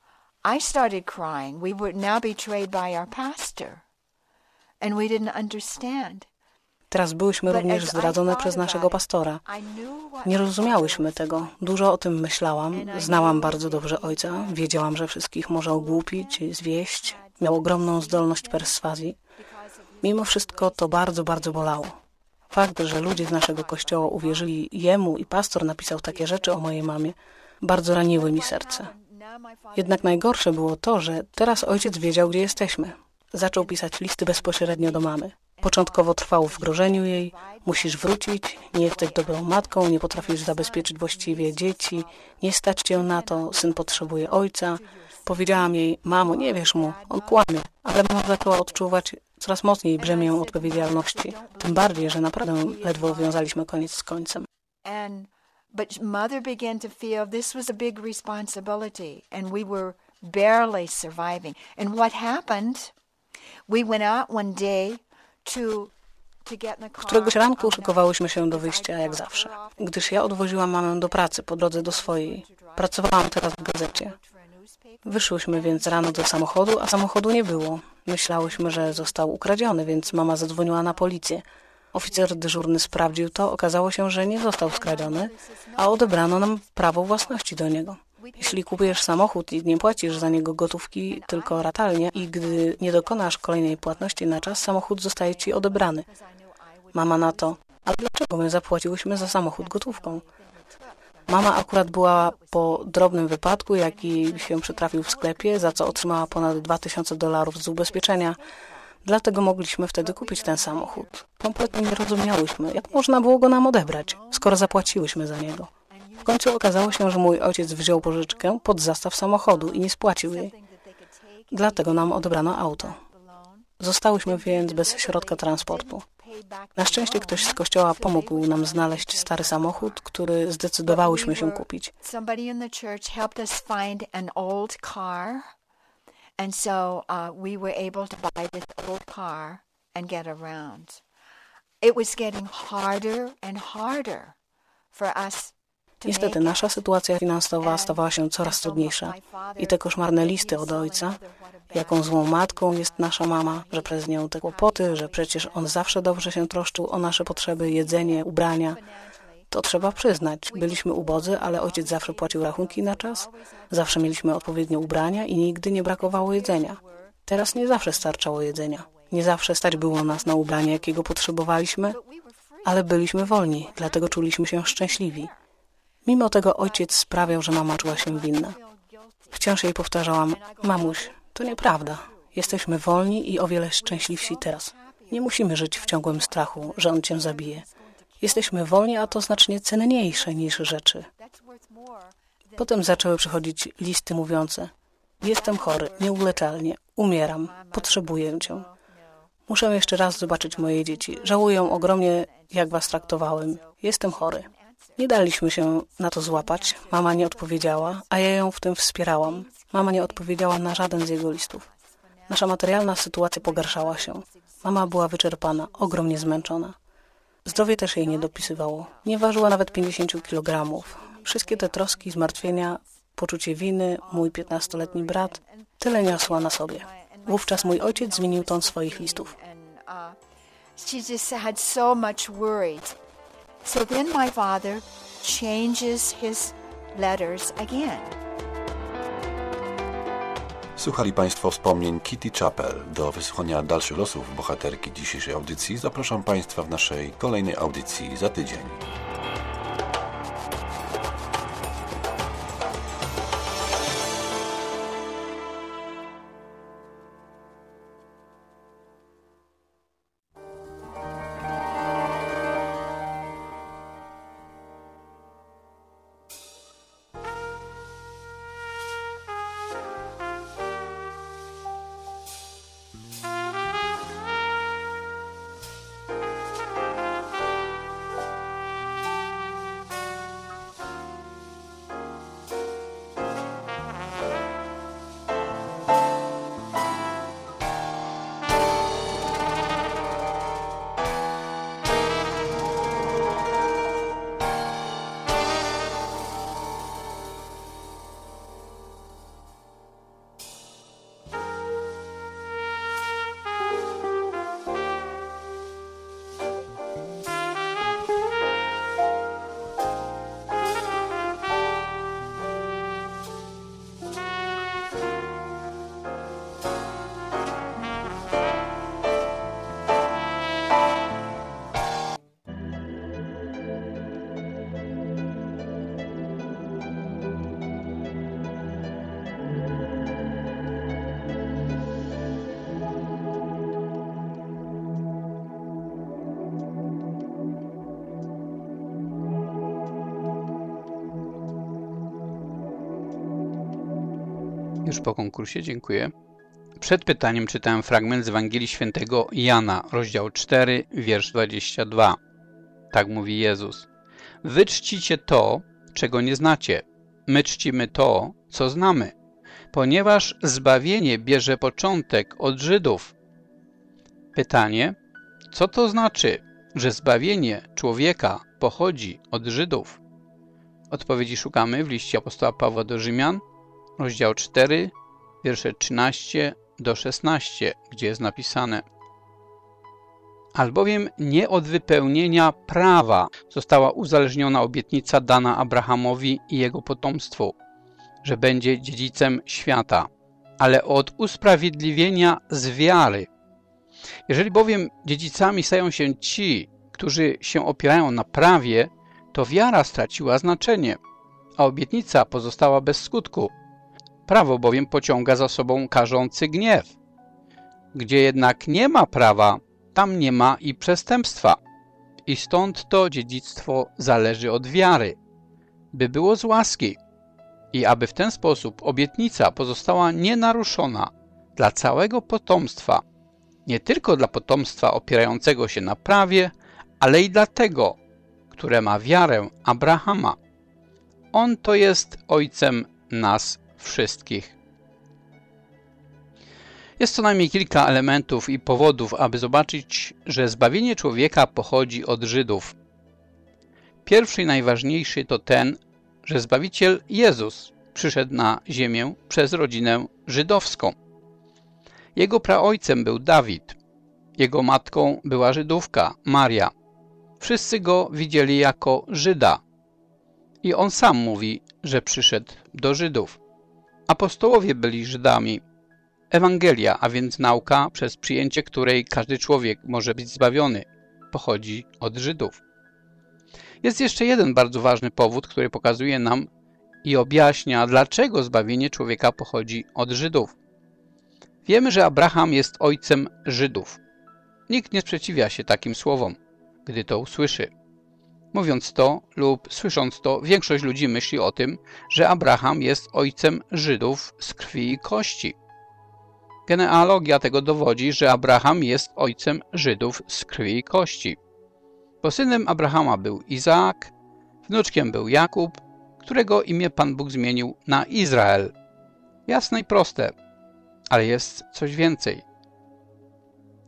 I started crying. We were now betrayed by our pastor. And we didn't understand. Teraz byłyśmy również zdradzone przez naszego pastora. Nie rozumiałyśmy tego. Dużo o tym myślałam. Znałam bardzo dobrze ojca. Wiedziałam, że wszystkich może ogłupić, zwieść. Miał ogromną zdolność perswazji. Mimo wszystko to bardzo, bardzo bolało. Fakt, że ludzie z naszego kościoła uwierzyli jemu i pastor napisał takie rzeczy o mojej mamie, bardzo raniły mi serce. Jednak najgorsze było to, że teraz ojciec wiedział, gdzie jesteśmy. Zaczął pisać listy bezpośrednio do mamy. Początkowo trwał w grożeniu jej. Musisz wrócić, nie jesteś dobrą matką, nie potrafisz zabezpieczyć właściwie dzieci, nie stać cię na to, syn potrzebuje ojca. Powiedziałam jej, mamo, nie wierz mu, on kłamie. Ale mama zaczęła odczuwać coraz mocniej brzemię odpowiedzialności. Tym bardziej, że naprawdę ledwo wiązaliśmy koniec z końcem. But mother began to feel this was a big responsibility and we were barely surviving. And what happened? We went out one day to get in the car. Któregoś ranku szykowałyśmy się do wyjścia jak zawsze, gdyż ja odwoziłam mamę do pracy po drodze do swojej. Pracowałam teraz w gazecie. Wyszłyśmy więc rano do samochodu, a samochodu nie było. Myślałyśmy, że został ukradziony, więc mama zadzwoniła na policję. Oficer dyżurny sprawdził to, okazało się, że nie został skradziony, a odebrano nam prawo własności do niego. Jeśli kupujesz samochód i nie płacisz za niego gotówki, tylko ratalnie i gdy nie dokonasz kolejnej płatności na czas, samochód zostaje ci odebrany. Mama na to, ale dlaczego my zapłaciłyśmy za samochód gotówką? Mama akurat była po drobnym wypadku, jaki się przytrafił w sklepie, za co otrzymała ponad $2000 z ubezpieczenia. Dlatego mogliśmy wtedy kupić ten samochód. Kompletnie nie rozumiałyśmy, jak można było go nam odebrać, skoro zapłaciłyśmy za niego. W końcu okazało się, że mój ojciec wziął pożyczkę pod zastaw samochodu i nie spłacił jej. Dlatego nam odebrano auto. Zostałyśmy więc bez środka transportu. Na szczęście ktoś z kościoła pomógł nam znaleźć stary samochód, który zdecydowałyśmy się kupić. Somebody in the church helped us find an old car. And so we were able to buy this old car and get around. It was getting harder and harder for us. Niestety nasza sytuacja finansowa stawała się coraz trudniejsza i te koszmarne listy od ojca, jaką złą matką jest nasza mama, że przez nią te kłopoty, że przecież on zawsze dobrze się troszczył o nasze potrzeby, jedzenie, ubrania. To trzeba przyznać. Byliśmy ubodzy, ale ojciec zawsze płacił rachunki na czas, zawsze mieliśmy odpowiednie ubrania i nigdy nie brakowało jedzenia. Teraz nie zawsze starczało jedzenia. Nie zawsze stać było nas na ubranie, jakiego potrzebowaliśmy, ale byliśmy wolni, dlatego czuliśmy się szczęśliwi. Mimo tego ojciec sprawiał, że mama czuła się winna. Wciąż jej powtarzałam, mamuś, to nieprawda. Jesteśmy wolni i o wiele szczęśliwsi teraz. Nie musimy żyć w ciągłym strachu, że on cię zabije. Jesteśmy wolni, a to znacznie cenniejsze niż rzeczy. Potem zaczęły przychodzić listy mówiące, jestem chory, nieuleczalnie, umieram, potrzebuję cię. Muszę jeszcze raz zobaczyć moje dzieci. Żałuję ogromnie, jak was traktowałem. Jestem chory. Nie daliśmy się na to złapać. Mama nie odpowiedziała, a ja ją w tym wspierałam. Mama nie odpowiedziała na żaden z jego listów. Nasza materialna sytuacja pogarszała się. Mama była wyczerpana, ogromnie zmęczona. Zdrowie też jej nie dopisywało. Nie ważyła nawet 50 kg. Wszystkie te troski, zmartwienia, poczucie winy, mój 15-letni brat, tyle niosła na sobie. Wówczas mój ojciec zmienił ton swoich listów. She just had so much worried. So then my father changes his letters again. Słuchali Państwo wspomnień Kitty Chappell. Do wysłuchania dalszych losów bohaterki dzisiejszej audycji zapraszam Państwa w naszej kolejnej audycji za tydzień. Już po konkursie, dziękuję. Przed pytaniem czytałem fragment z Ewangelii Świętego Jana, rozdział 4, wiersz 22. Tak mówi Jezus. Wy czcicie to, czego nie znacie. My czcimy to, co znamy, ponieważ zbawienie bierze początek od Żydów. Pytanie, co to znaczy, że zbawienie człowieka pochodzi od Żydów? Odpowiedzi szukamy w liście apostoła Pawła do Rzymian, rozdział 4, wiersze 13 do 16, gdzie jest napisane: Albowiem nie od wypełnienia prawa została uzależniona obietnica dana Abrahamowi i jego potomstwu, że będzie dziedzicem świata, ale od usprawiedliwienia z wiary. Jeżeli bowiem dziedzicami stają się ci, którzy się opierają na prawie, to wiara straciła znaczenie, a obietnica pozostała bez skutku. Prawo bowiem pociąga za sobą karzący gniew. Gdzie jednak nie ma prawa, tam nie ma i przestępstwa. I stąd to dziedzictwo zależy od wiary, by było z łaski i aby w ten sposób obietnica pozostała nienaruszona dla całego potomstwa, nie tylko dla potomstwa opierającego się na prawie, ale i dla tego, które ma wiarę Abrahama. On to jest ojcem nas wszystkich. Jest co najmniej kilka elementów i powodów, aby zobaczyć, że zbawienie człowieka pochodzi od Żydów. Pierwszy i najważniejszy to ten, że Zbawiciel Jezus przyszedł na ziemię przez rodzinę żydowską. Jego praojcem był Dawid, jego matką była Żydówka, Maria. Wszyscy go widzieli jako Żyda i on sam mówi, że przyszedł do Żydów. Apostołowie byli Żydami. Ewangelia, a więc nauka, przez przyjęcie której każdy człowiek może być zbawiony, pochodzi od Żydów. Jest jeszcze jeden bardzo ważny powód, który pokazuje nam i objaśnia, dlaczego zbawienie człowieka pochodzi od Żydów. Wiemy, że Abraham jest ojcem Żydów. Nikt nie sprzeciwia się takim słowom, gdy to usłyszy. Mówiąc to lub słysząc to, większość ludzi myśli o tym, że Abraham jest ojcem Żydów z krwi i kości. Genealogia tego dowodzi, że Abraham jest ojcem Żydów z krwi i kości. Bo synem Abrahama był Izaak, wnuczkiem był Jakub, którego imię Pan Bóg zmienił na Izrael. Jasne i proste, ale jest coś więcej.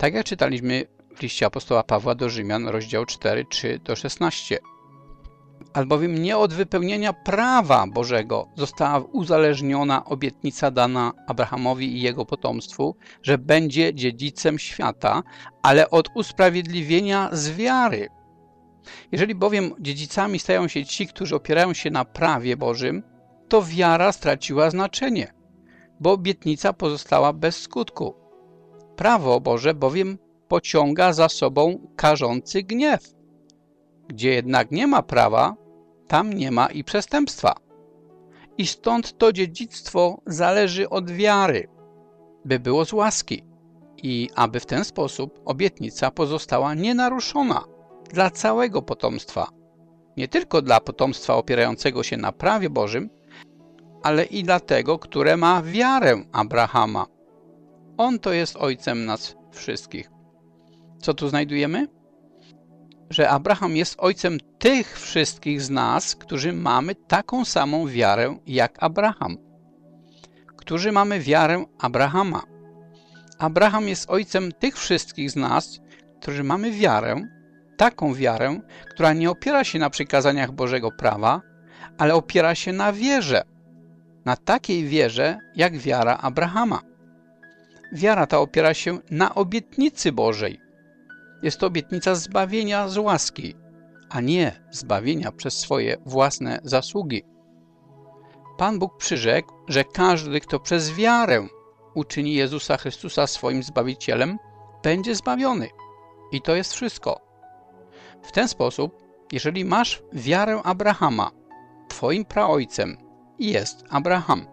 Tak jak czytaliśmy w liście apostoła Pawła do Rzymian, rozdział 4, 3-16. Albowiem nie od wypełnienia prawa Bożego została uzależniona obietnica dana Abrahamowi i jego potomstwu, że będzie dziedzicem świata, ale od usprawiedliwienia z wiary. Jeżeli bowiem dziedzicami stają się ci, którzy opierają się na prawie Bożym, to wiara straciła znaczenie, bo obietnica pozostała bez skutku. Prawo Boże bowiem pociąga za sobą karzący gniew. Gdzie jednak nie ma prawa, tam nie ma i przestępstwa. I stąd to dziedzictwo zależy od wiary, by było z łaski i aby w ten sposób obietnica pozostała nienaruszona dla całego potomstwa. Nie tylko dla potomstwa opierającego się na prawie Bożym, ale i dla tego, które ma wiarę Abrahama. On to jest ojcem nas wszystkich. Co tu znajdujemy? Że Abraham jest ojcem tych wszystkich z nas, którzy mamy taką samą wiarę jak Abraham. Którzy mamy wiarę Abrahama. Abraham jest ojcem tych wszystkich z nas, którzy mamy wiarę, taką wiarę, która nie opiera się na przykazaniach Bożego prawa, ale opiera się na wierze. Na takiej wierze, jak wiara Abrahama. Wiara ta opiera się na obietnicy Bożej. Jest to obietnica zbawienia z łaski, a nie zbawienia przez swoje własne zasługi. Pan Bóg przyrzekł, że każdy, kto przez wiarę uczyni Jezusa Chrystusa swoim Zbawicielem, będzie zbawiony. I to jest wszystko. W ten sposób, jeżeli masz wiarę Abrahama, twoim praojcem jest Abraham.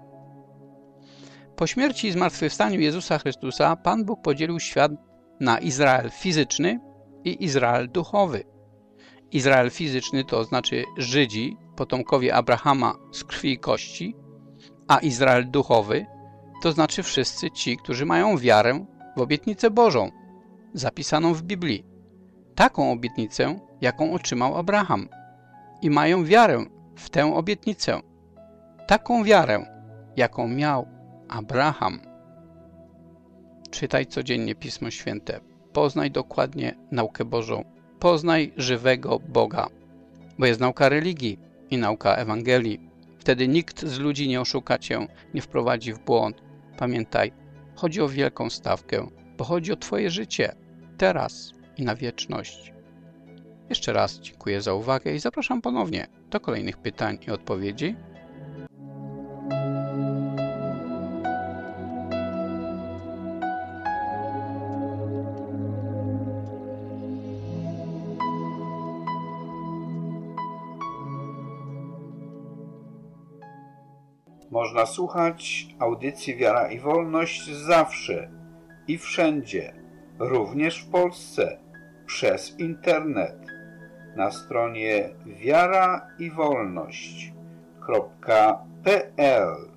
Po śmierci i zmartwychwstaniu Jezusa Chrystusa Pan Bóg podzielił świat na Izrael fizyczny i Izrael duchowy. Izrael fizyczny to znaczy Żydzi, potomkowie Abrahama z krwi i kości, a Izrael duchowy to znaczy wszyscy ci, którzy mają wiarę w obietnicę Bożą, zapisaną w Biblii. Taką obietnicę, jaką otrzymał Abraham. I mają wiarę w tę obietnicę. Taką wiarę, jaką miał Abraham. Czytaj codziennie Pismo Święte. Poznaj dokładnie naukę Bożą. Poznaj żywego Boga. Bo jest nauka religii i nauka Ewangelii. Wtedy nikt z ludzi nie oszuka cię, nie wprowadzi w błąd. Pamiętaj, chodzi o wielką stawkę, bo chodzi o twoje życie, teraz i na wieczność. Jeszcze raz dziękuję za uwagę i zapraszam ponownie do kolejnych pytań i odpowiedzi. Można słuchać audycji Wiara i Wolność zawsze i wszędzie, również w Polsce, przez internet na stronie wiaraiwolność.pl.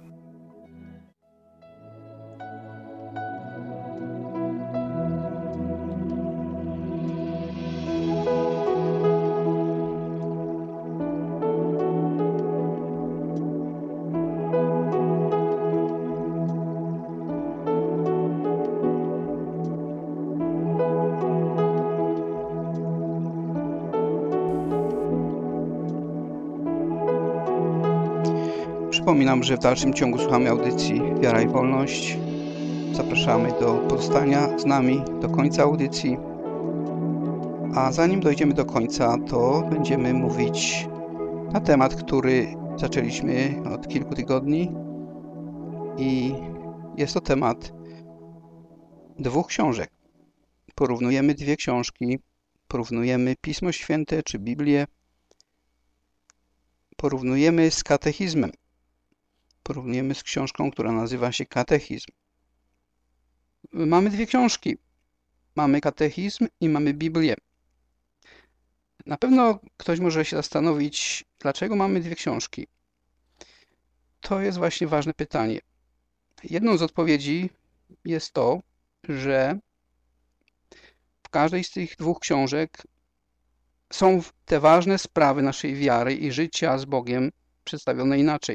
Przypominam, że w dalszym ciągu słuchamy audycji Wiara i Wolność. Zapraszamy do pozostania z nami do końca audycji. A zanim dojdziemy do końca, to będziemy mówić na temat, który zaczęliśmy od kilku tygodni. I jest to temat dwóch książek. Porównujemy dwie książki, porównujemy Pismo Święte czy Biblię, porównujemy z katechizmem. Porównujemy z książką, która nazywa się Katechizm. Mamy dwie książki. Mamy katechizm i mamy Biblię. Na pewno ktoś może się zastanowić, dlaczego mamy dwie książki. To jest właśnie ważne pytanie. Jedną z odpowiedzi jest to, że w każdej z tych dwóch książek są te ważne sprawy naszej wiary i życia z Bogiem przedstawione inaczej.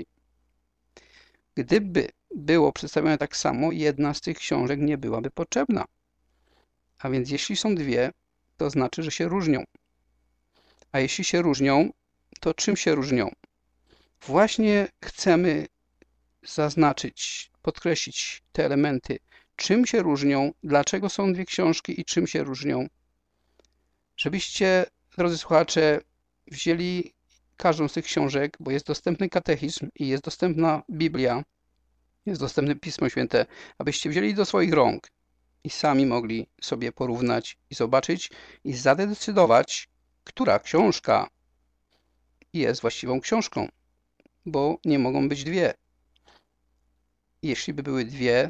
Gdyby było przedstawione tak samo, jedna z tych książek nie byłaby potrzebna. A więc jeśli są dwie, to znaczy, że się różnią. A jeśli się różnią, to czym się różnią? Właśnie chcemy zaznaczyć, podkreślić te elementy. Czym się różnią, dlaczego są dwie książki i czym się różnią. Żebyście, drodzy słuchacze, wzięli każdą z tych książek, bo jest dostępny katechizm i jest dostępna Biblia, jest dostępne Pismo Święte, abyście wzięli do swoich rąk i sami mogli sobie porównać i zobaczyć i zadecydować, która książka jest właściwą książką, bo nie mogą być dwie. Jeśli by były dwie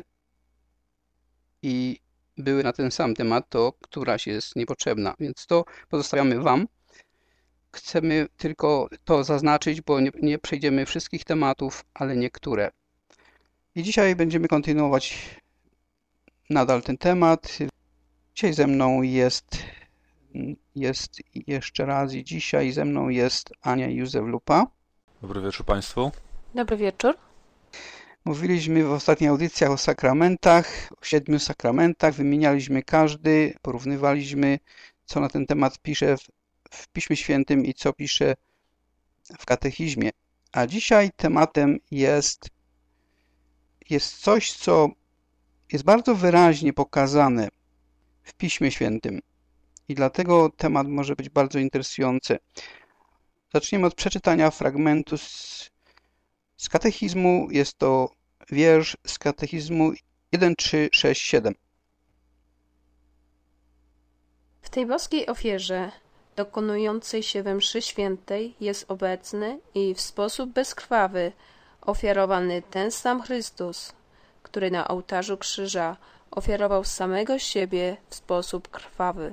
i były na ten sam temat, to któraś jest niepotrzebna, więc to pozostawiamy Wam. Chcemy tylko to zaznaczyć, bo nie przejdziemy wszystkich tematów, ale niektóre. I dzisiaj będziemy kontynuować nadal ten temat. Dzisiaj ze mną jest jeszcze raz i dzisiaj ze mną jest Ania Józef-Lupa. Dobry wieczór Państwu. Dobry wieczór. Mówiliśmy w ostatnich audycjach o sakramentach, o 7 sakramentach, wymienialiśmy każdy, porównywaliśmy, co na ten temat pisze w Piśmie Świętym i co pisze w katechizmie. A dzisiaj tematem jest coś, co jest bardzo wyraźnie pokazane w Piśmie Świętym i dlatego temat może być bardzo interesujący. Zaczniemy od przeczytania fragmentu z katechizmu. Jest to wiersz z katechizmu 1.3.6.7. W tej boskiej ofierze dokonującej się we mszy świętej jest obecny i w sposób bezkrwawy ofiarowany ten sam Chrystus, który na ołtarzu krzyża ofiarował samego siebie w sposób krwawy.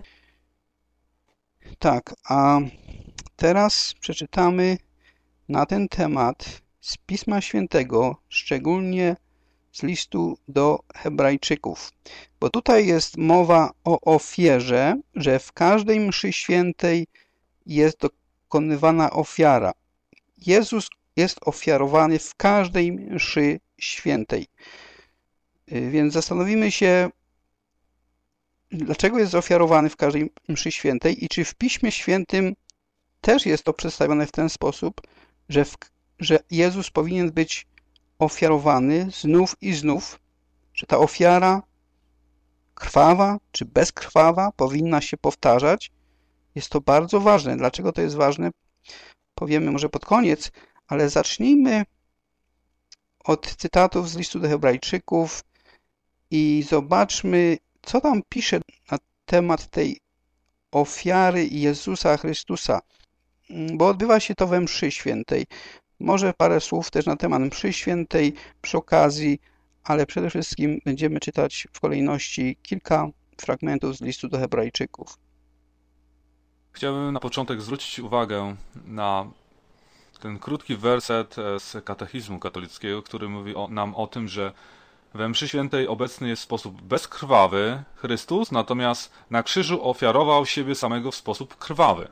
Tak, a teraz przeczytamy na ten temat z Pisma Świętego, szczególnie z listu do Hebrajczyków. Bo tutaj jest mowa o ofierze, że w każdej mszy świętej jest dokonywana ofiara. Jezus jest ofiarowany w każdej mszy świętej. Więc zastanowimy się, dlaczego jest ofiarowany w każdej mszy świętej i czy w Piśmie Świętym też jest to przedstawione w ten sposób, że Jezus powinien być ofiarowany znów i znów, że ta ofiara krwawa czy bezkrwawa powinna się powtarzać. Jest to bardzo ważne. Dlaczego to jest ważne? Powiemy może pod koniec, ale zacznijmy od cytatów z listu do Hebrajczyków i zobaczmy, co tam pisze na temat tej ofiary Jezusa Chrystusa, bo odbywa się to we mszy świętej. Może parę słów też na temat mszy świętej przy okazji, ale przede wszystkim będziemy czytać w kolejności kilka fragmentów z listu do Hebrajczyków. Chciałbym na początek zwrócić uwagę na ten krótki werset z katechizmu katolickiego, który mówi nam o tym, że we mszy świętej obecny jest w sposób bezkrwawy Chrystus, natomiast na krzyżu ofiarował siebie samego w sposób krwawy.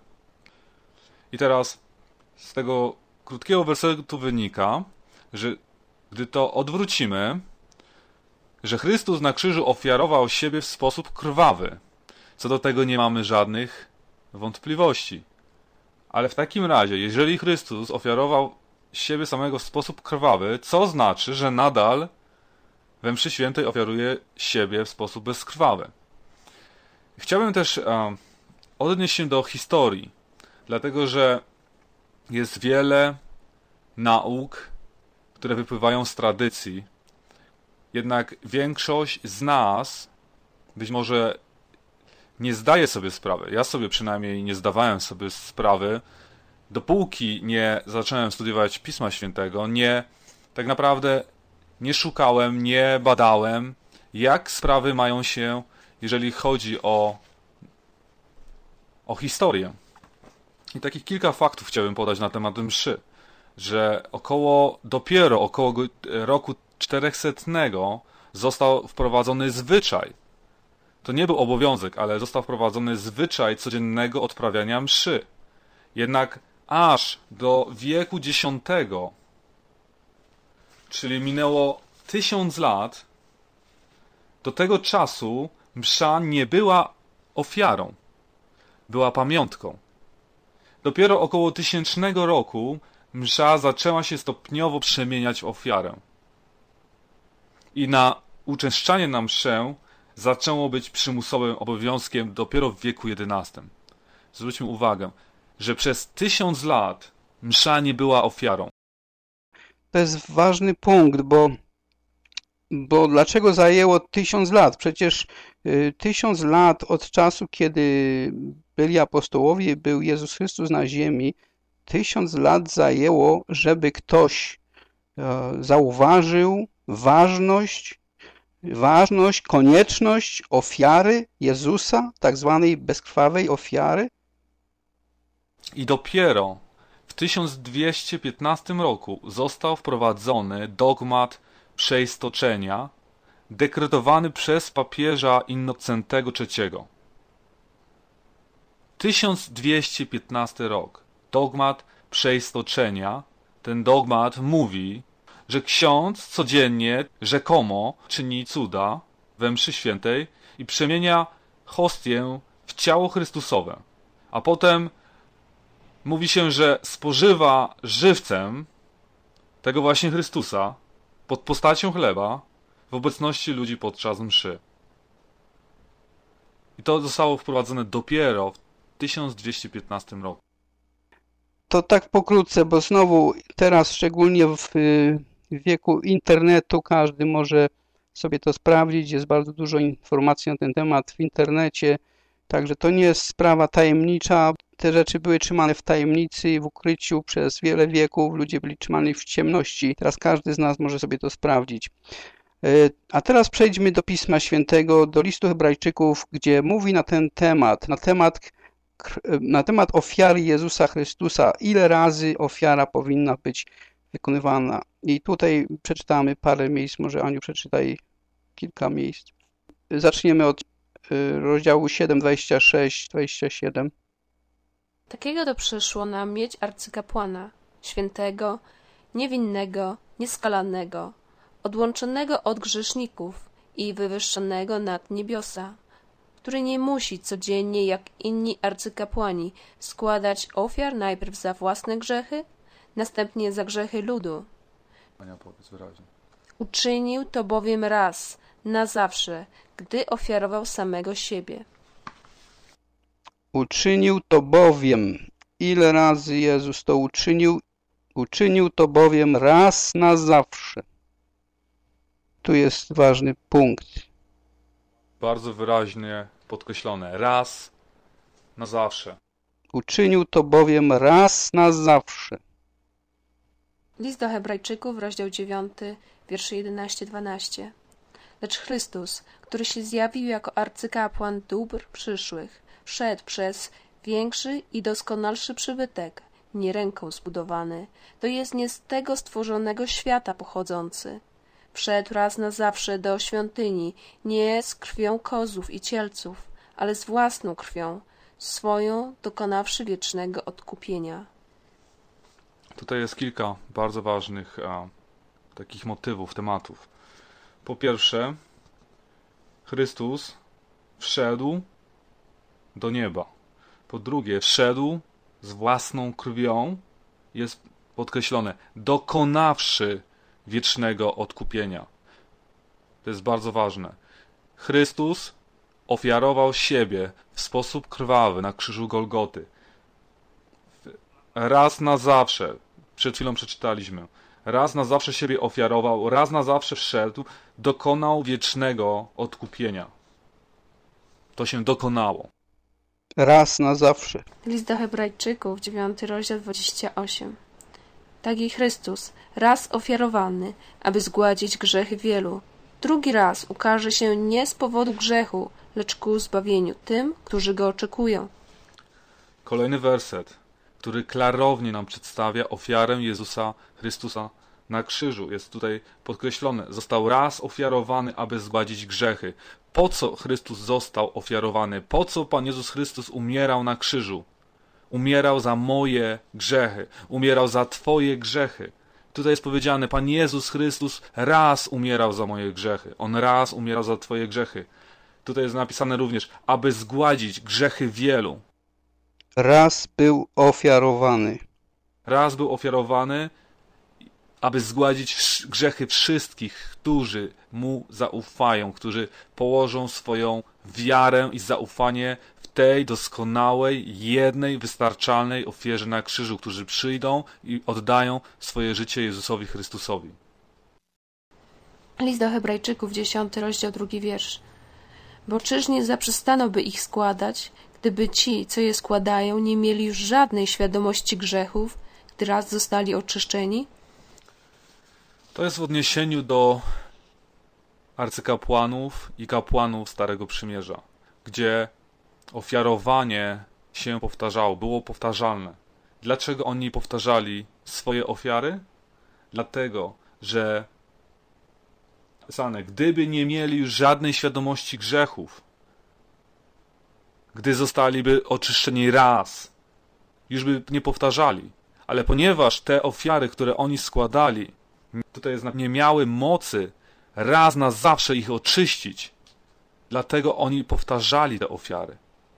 I teraz z tego krótkiego wersetu wynika, że gdy to odwrócimy, że Chrystus na krzyżu ofiarował siebie w sposób krwawy. Co do tego nie mamy żadnych wątpliwości. Ale w takim razie, jeżeli Chrystus ofiarował siebie samego w sposób krwawy, co znaczy, że nadal we mszy świętej ofiaruje siebie w sposób bezkrwawy. Chciałbym też odnieść się do historii, dlatego że jest wiele nauk, które wypływają z tradycji. Jednak większość z nas być może nie zdaje sobie sprawy. Ja sobie przynajmniej nie zdawałem sobie sprawy, dopóki nie zacząłem studiować Pisma Świętego, tak naprawdę nie szukałem, nie badałem, jak sprawy mają się, jeżeli chodzi o historię. I takich kilka faktów chciałbym podać na temat mszy, że dopiero około roku 400 został wprowadzony zwyczaj. To nie był obowiązek, ale został wprowadzony zwyczaj codziennego odprawiania mszy. Jednak aż do wieku X, czyli minęło 1000 lat, do tego czasu msza nie była ofiarą, była pamiątką. Dopiero około 1000 roku msza zaczęła się stopniowo przemieniać w ofiarę. I uczęszczanie na mszę zaczęło być przymusowym obowiązkiem dopiero w wieku XI. Zwróćmy uwagę, że przez 1000 lat msza nie była ofiarą. To jest ważny punkt, bo dlaczego zajęło 1000 lat? Przecież 1000 lat od czasu, kiedy byli apostołowie, był Jezus Chrystus na ziemi, 1000 lat zajęło, żeby ktoś zauważył ważność, konieczność ofiary Jezusa, tak zwanej bezkrwawej ofiary. I dopiero w 1215 roku został wprowadzony dogmat przeistoczenia, dekretowany przez papieża Innocentego III. 1215 rok. Dogmat przeistoczenia. Ten dogmat mówi, że ksiądz codziennie rzekomo czyni cuda we mszy świętej i przemienia hostię w ciało Chrystusowe. A potem mówi się, że spożywa żywcem tego właśnie Chrystusa pod postacią chleba w obecności ludzi podczas mszy. I to zostało wprowadzone dopiero w 1215 roku. To tak pokrótce, bo znowu teraz, szczególnie w wieku internetu, każdy może sobie to sprawdzić. Jest bardzo dużo informacji na ten temat w internecie, także to nie jest sprawa tajemnicza. Te rzeczy były trzymane w tajemnicy i w ukryciu przez wiele wieków. Ludzie byli trzymani w ciemności. Teraz każdy z nas może sobie to sprawdzić. A teraz przejdźmy do Pisma Świętego, do listu Hebrajczyków, gdzie mówi na temat ofiary Jezusa Chrystusa, ile razy ofiara powinna być wykonywana. I tutaj przeczytamy parę miejsc, może Aniu przeczytaj kilka miejsc. Zaczniemy od rozdziału 7, 26, 27. Takiego to przyszło nam mieć arcykapłana, świętego, niewinnego, nieskalanego, odłączonego od grzeszników i wywyższonego nad niebiosa, który nie musi codziennie, jak inni arcykapłani, składać ofiar najpierw za własne grzechy, następnie za grzechy ludu. Ania, powiedz wyraźnie. Uczynił to bowiem raz, na zawsze, gdy ofiarował samego siebie. Uczynił to bowiem. Ile razy Jezus to uczynił? Uczynił to bowiem raz na zawsze. Tu jest ważny punkt. Bardzo wyraźnie podkreślone. Raz na zawsze. Uczynił to bowiem raz na zawsze. List do Hebrajczyków, rozdział 9, wiersze 11-12. Lecz Chrystus, który się zjawił jako arcykapłan dóbr przyszłych, wszedł przez większy i doskonalszy przybytek, nie ręką zbudowany, to jest nie z tego stworzonego świata pochodzący. Wszedł raz na zawsze do świątyni, nie z krwią kozłów i cielców, ale z własną krwią, swoją dokonawszy wiecznego odkupienia. Tutaj jest kilka bardzo ważnych takich motywów, tematów. Po pierwsze, Chrystus wszedł do nieba. Po drugie, wszedł z własną krwią, jest podkreślone, dokonawszy wiecznego odkupienia. To jest bardzo ważne. Chrystus ofiarował siebie w sposób krwawy na krzyżu Golgoty. Raz na zawsze, przed chwilą przeczytaliśmy, raz na zawsze siebie ofiarował, raz na zawsze wszedł, dokonał wiecznego odkupienia. To się dokonało. Raz na zawsze. List do Hebrajczyków, 9 rozdział 28. Tak i Chrystus, raz ofiarowany, aby zgładzić grzechy wielu, drugi raz ukaże się nie z powodu grzechu, lecz ku zbawieniu tym, którzy go oczekują. Kolejny werset, który klarownie nam przedstawia ofiarę Jezusa Chrystusa na krzyżu. Jest tutaj podkreślone. Został raz ofiarowany, aby zgładzić grzechy. Po co Chrystus został ofiarowany? Po co Pan Jezus Chrystus umierał na krzyżu? Umierał za moje grzechy. Umierał za Twoje grzechy. Tutaj jest powiedziane, Pan Jezus Chrystus raz umierał za moje grzechy. On raz umierał za Twoje grzechy. Tutaj jest napisane również, aby zgładzić grzechy wielu. Raz był ofiarowany. Raz był ofiarowany, aby zgładzić grzechy wszystkich, którzy Mu zaufają, którzy położą swoją wiarę i zaufanie w tej doskonałej, jednej, wystarczalnej ofierze na krzyżu, którzy przyjdą i oddają swoje życie Jezusowi Chrystusowi. List do Hebrajczyków, 10 rozdział, 2 wiersz. Bo czyż nie zaprzestanąłby ich składać, gdyby ci, co je składają, nie mieli już żadnej świadomości grzechów, gdy raz zostali oczyszczeni? To jest w odniesieniu do arcykapłanów i kapłanów Starego Przymierza, gdzie ofiarowanie się powtarzało, było powtarzalne. Dlaczego oni powtarzali swoje ofiary? Dlatego, że gdyby nie mieli już żadnej świadomości grzechów, gdy zostaliby oczyszczeni raz, już by nie powtarzali. Ale ponieważ te ofiary, które oni składali, tutaj nie miały mocy raz na zawsze ich oczyścić, dlatego oni powtarzali te ofiary.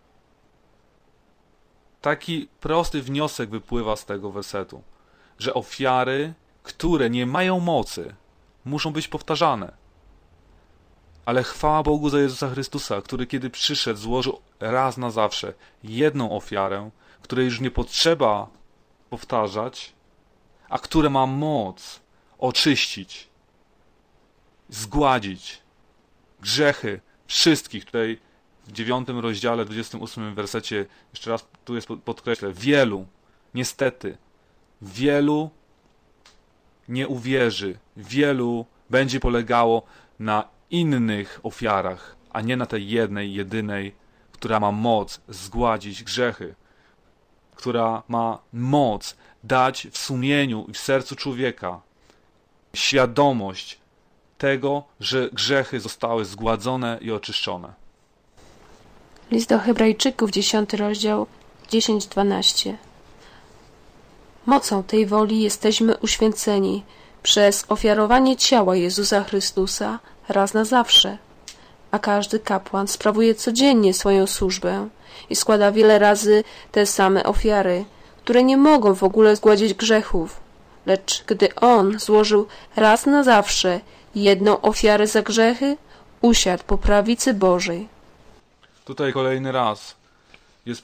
Taki prosty wniosek wypływa z tego wersetu, że ofiary, które nie mają mocy, muszą być powtarzane. Ale chwała Bogu za Jezusa Chrystusa, który kiedy przyszedł, złożył raz na zawsze jedną ofiarę, której już nie potrzeba powtarzać, a która ma moc oczyścić, zgładzić grzechy wszystkich. Tutaj w 9 rozdziale, 28 wersecie, jeszcze raz tu jest podkreślę, niestety, wielu nie uwierzy, wielu będzie polegało na innych ofiarach, a nie na tej jednej, jedynej, która ma moc zgładzić grzechy, która ma moc dać w sumieniu i w sercu człowieka świadomość tego, że grzechy zostały zgładzone i oczyszczone. List do Hebrajczyków, 10 rozdział, 10-12. Mocą tej woli jesteśmy uświęceni przez ofiarowanie ciała Jezusa Chrystusa raz na zawsze. A każdy kapłan sprawuje codziennie swoją służbę i składa wiele razy te same ofiary, które nie mogą w ogóle zgładzić grzechów. Lecz gdy On złożył raz na zawsze jedną ofiarę za grzechy, usiadł po prawicy Bożej. Tutaj kolejny raz jest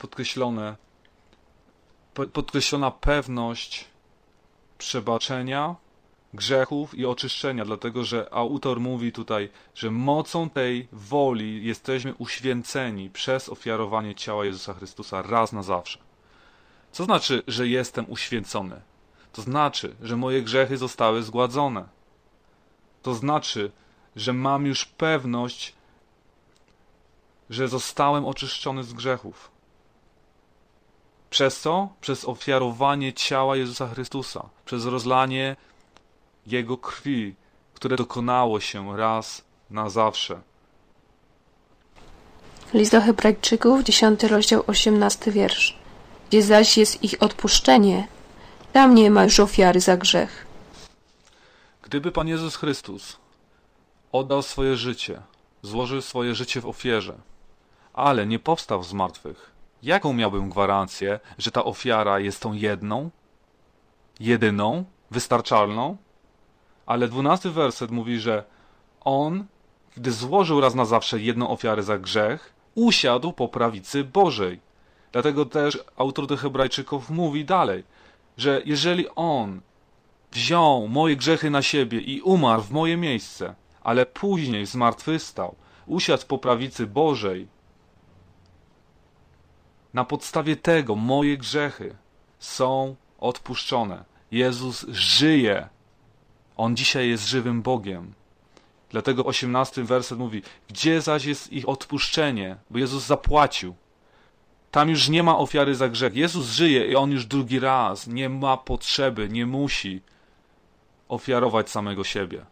podkreślona pewność przebaczenia grzechów i oczyszczenia, dlatego że autor mówi tutaj, że mocą tej woli jesteśmy uświęceni przez ofiarowanie ciała Jezusa Chrystusa raz na zawsze. Co znaczy, że jestem uświęcony? To znaczy, że moje grzechy zostały zgładzone. To znaczy, że mam już pewność, że zostałem oczyszczony z grzechów. Przez co? Przez ofiarowanie ciała Jezusa Chrystusa, przez rozlanie Jego krwi, które dokonało się raz na zawsze. List do Hebrajczyków, 10 rozdział, 18 wiersz. Gdzie zaś jest ich odpuszczenie, tam nie ma już ofiary za grzech. Gdyby Pan Jezus Chrystus oddał swoje życie, złożył swoje życie w ofierze, ale nie powstał z martwych, jaką miałbym gwarancję, że ta ofiara jest tą jedną, jedyną, wystarczalną? Ale 12 werset mówi, że On, gdy złożył raz na zawsze jedną ofiarę za grzech, usiadł po prawicy Bożej. Dlatego też autor do Hebrajczyków mówi dalej, że jeżeli On wziął moje grzechy na siebie i umarł w moje miejsce, ale później zmartwychwstał, usiadł po prawicy Bożej, na podstawie tego moje grzechy są odpuszczone. Jezus żyje. On dzisiaj jest żywym Bogiem. Dlatego 18 werset mówi, gdzie zaś jest ich odpuszczenie? Bo Jezus zapłacił. Tam już nie ma ofiary za grzech. Jezus żyje i On już drugi raz nie ma potrzeby, nie musi ofiarować samego siebie.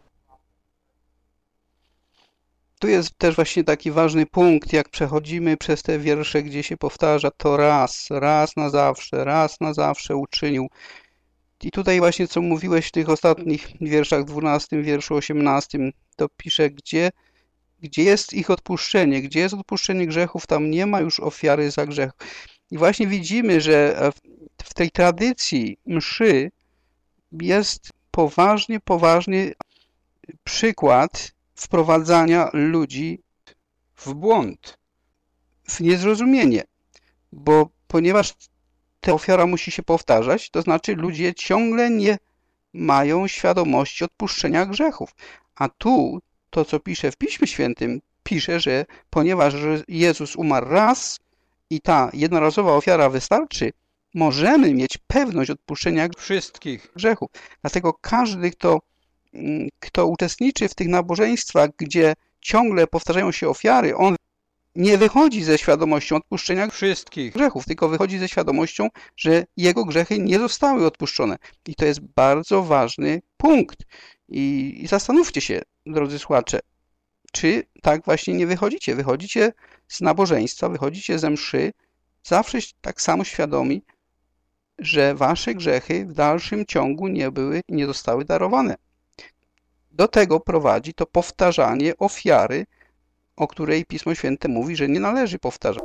Tu jest też właśnie taki ważny punkt, jak przechodzimy przez te wiersze, gdzie się powtarza to raz na zawsze uczynił. I tutaj właśnie co mówiłeś w tych ostatnich wierszach, 12 wierszu, 18, to pisze, gdzie Gdzie jest ich odpuszczenie? Gdzie jest odpuszczenie grzechów? Tam nie ma już ofiary za grzech. I właśnie widzimy, że w tej tradycji mszy jest poważny przykład wprowadzania ludzi w błąd, w niezrozumienie, bo ponieważ ta ofiara musi się powtarzać, to znaczy ludzie ciągle nie mają świadomości odpuszczenia grzechów. A tu, to co pisze w Piśmie Świętym, pisze, że ponieważ Jezus umarł raz i ta jednorazowa ofiara wystarczy, możemy mieć pewność odpuszczenia wszystkich grzechów. Dlatego każdy, kto uczestniczy w tych nabożeństwach, gdzie ciągle powtarzają się ofiary, on nie wychodzi ze świadomością odpuszczenia wszystkich grzechów, tylko wychodzi ze świadomością, że jego grzechy nie zostały odpuszczone. I to jest bardzo ważny punkt. I zastanówcie się, drodzy słuchacze, czy tak właśnie nie wychodzicie? Wychodzicie z nabożeństwa, wychodzicie ze mszy, zawsze tak samo świadomi, że wasze grzechy w dalszym ciągu nie zostały darowane. Do tego prowadzi to powtarzanie ofiary, o której Pismo Święte mówi, że nie należy powtarzać.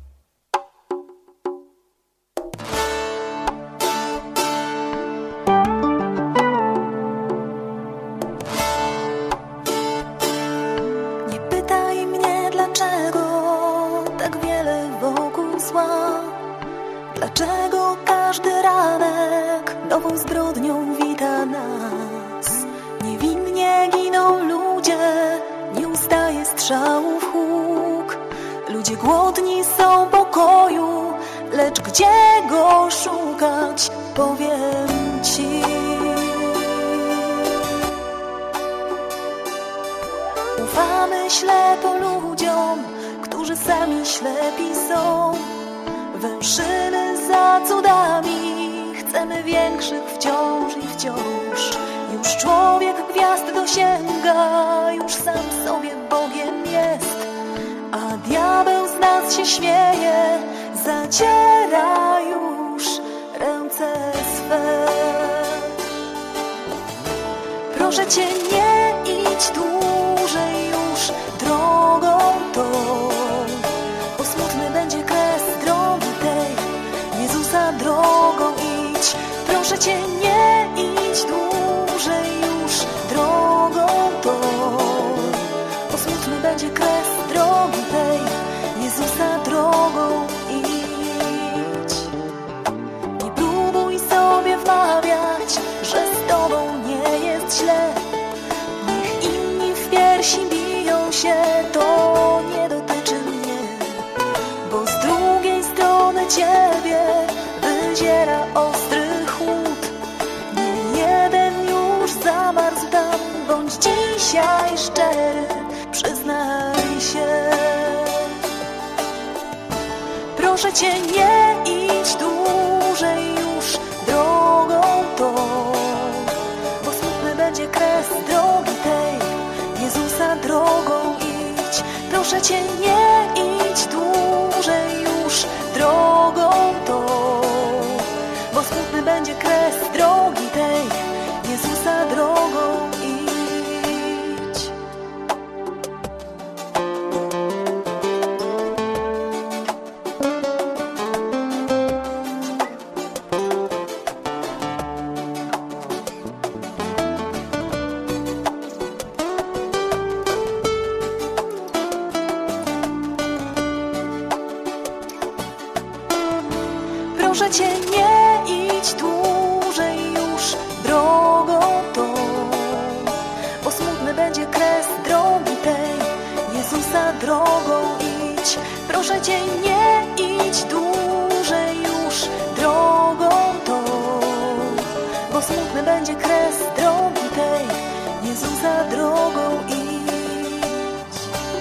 Nie pytaj mnie, dlaczego tak wiele wokół zła. Dlaczego każdy ranek nową zbrodnią wita nas. Niewinnie giną ludzie, nie ustaje strzałów huk. Ludzie głodni są pokoju, lecz gdzie go szukać, powiem ci. Ufamy ślepo ludziom, którzy sami ślepi są. Węszymy za cudami, chcemy większych wciąż i wciąż. Już człowiek gwiazd dosięga, już sam sobie Bogiem jest. A diabeł z nas się śmieje, zaciera już ręce swe. Proszę Cię, nie idź dłużej już drogą tą, bo smutny będzie kres drogi tej. Jezusa drogą idź. Proszę Cię, nie idź dłużej już drogą tą, bo smutny będzie kres drogi tej. Jezusa drogą idź. Nie próbuj sobie wmawiać, że z Tobą nie jest źle. Niech inni w piersi biją się, to nie dotyczy mnie, bo z drugiej strony Ciebie wyziera ostry chłód. Nie jeden już zamarzł tam, bądź dzisiaj szczery, przyznaj się. Proszę Cię, nie idź dłużej już drogą tą, bo smutny będzie kres drogi tej. Jezusa drogą idź. Proszę Cię, nie idź dłużej już drogą tą, bo smutny będzie kres drogi tej. Jezusa drogą idź. Proszę Cię, nie idź dłużej już drogą tą, bo smutny będzie kres drogi tej. Jezusa drogą idź. Proszę Cię, nie idź dłużej już drogą tą, bo smutny będzie kres drogi tej. Jezusa drogą idź.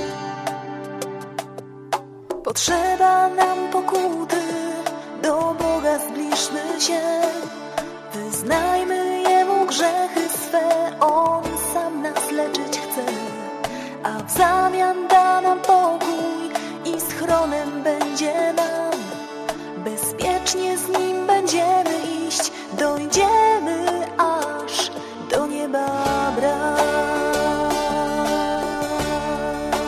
Potrzeba nam pokuty, do Boga zbliżmy się, wyznajmy Jemu grzechy swe, On sam nas leczyć chce, a w zamian da nam pokój i schronem będzie nam. Bezpiecznie z Nim będziemy iść, dojdziemy aż do nieba bram.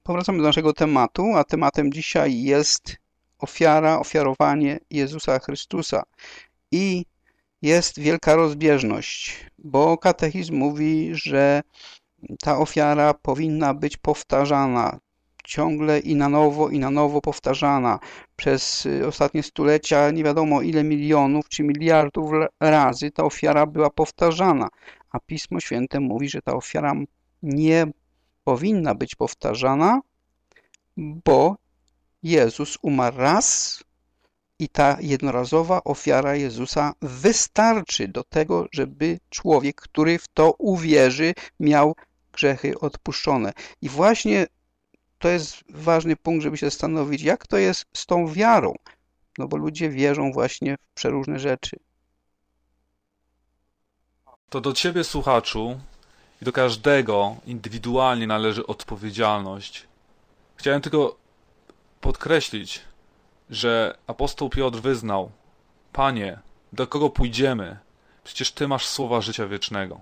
Powracamy do naszego tematu, a tematem dzisiaj jest ofiarowanie Jezusa Chrystusa. I jest wielka rozbieżność, bo katechizm mówi, że ta ofiara powinna być powtarzana ciągle i na nowo powtarzana przez ostatnie stulecia, nie wiadomo ile milionów czy miliardów razy ta ofiara była powtarzana, a Pismo Święte mówi, że ta ofiara nie powinna być powtarzana, bo Jezus umarł raz i ta jednorazowa ofiara Jezusa wystarczy do tego, żeby człowiek, który w to uwierzy, miał grzechy odpuszczone. I właśnie to jest ważny punkt, żeby się zastanowić, jak to jest z tą wiarą. No bo ludzie wierzą właśnie w przeróżne rzeczy. To do ciebie, słuchaczu, i do każdego indywidualnie należy odpowiedzialność. Chciałem tylko podkreślić, że apostoł Piotr wyznał: Panie, do kogo pójdziemy? Przecież Ty masz słowa życia wiecznego.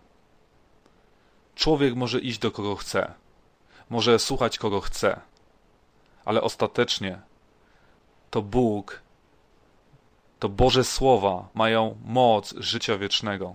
Człowiek może iść do kogo chce, może słuchać kogo chce, ale ostatecznie to Bóg, to Boże słowa mają moc życia wiecznego.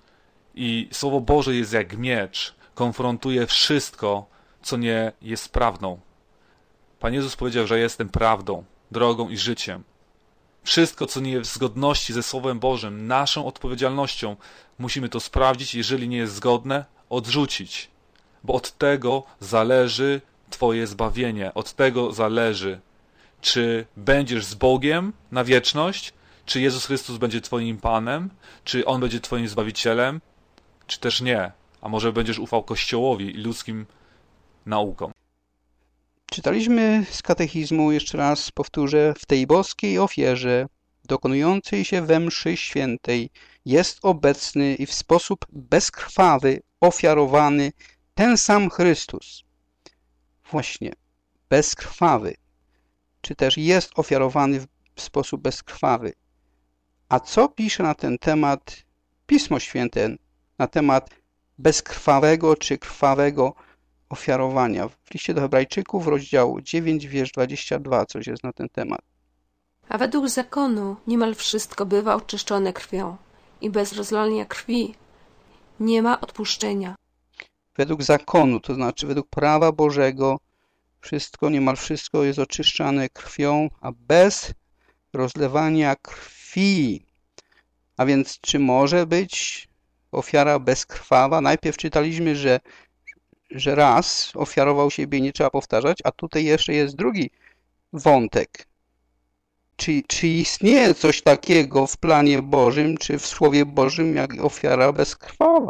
I Słowo Boże jest jak miecz, konfrontuje wszystko, co nie jest prawdą. Pan Jezus powiedział, że jestem prawdą, drogą i życiem. Wszystko, co nie jest w zgodności ze Słowem Bożym, naszą odpowiedzialnością, musimy to sprawdzić, jeżeli nie jest zgodne, odrzucić. Bo od tego zależy Twoje zbawienie, od tego zależy, czy będziesz z Bogiem na wieczność, czy Jezus Chrystus będzie Twoim Panem, czy On będzie Twoim Zbawicielem, czy też nie. A może będziesz ufał Kościołowi i ludzkim naukom. Czytaliśmy z katechizmu, jeszcze raz powtórzę, w tej boskiej ofierze dokonującej się we mszy świętej jest obecny i w sposób bezkrwawy ofiarowany ten sam Chrystus. Właśnie, bezkrwawy, czy też jest ofiarowany w sposób bezkrwawy. A co pisze na ten temat Pismo Święte, na temat bezkrwawego czy krwawego ofiarowania? W liście do Hebrajczyków, rozdział 9, wiersz 22, coś jest na ten temat. A według zakonu niemal wszystko bywa oczyszczone krwią i bez rozlania krwi nie ma odpuszczenia. Według zakonu, to znaczy według prawa Bożego, niemal wszystko jest oczyszczane krwią, a bez rozlewania krwi. A więc czy może być ofiara bezkrwawa? Najpierw czytaliśmy, że raz ofiarował siebie i nie trzeba powtarzać, a tutaj jeszcze jest drugi wątek. Czy istnieje coś takiego w planie Bożym, czy w Słowie Bożym, jak ofiara bezkrwawa?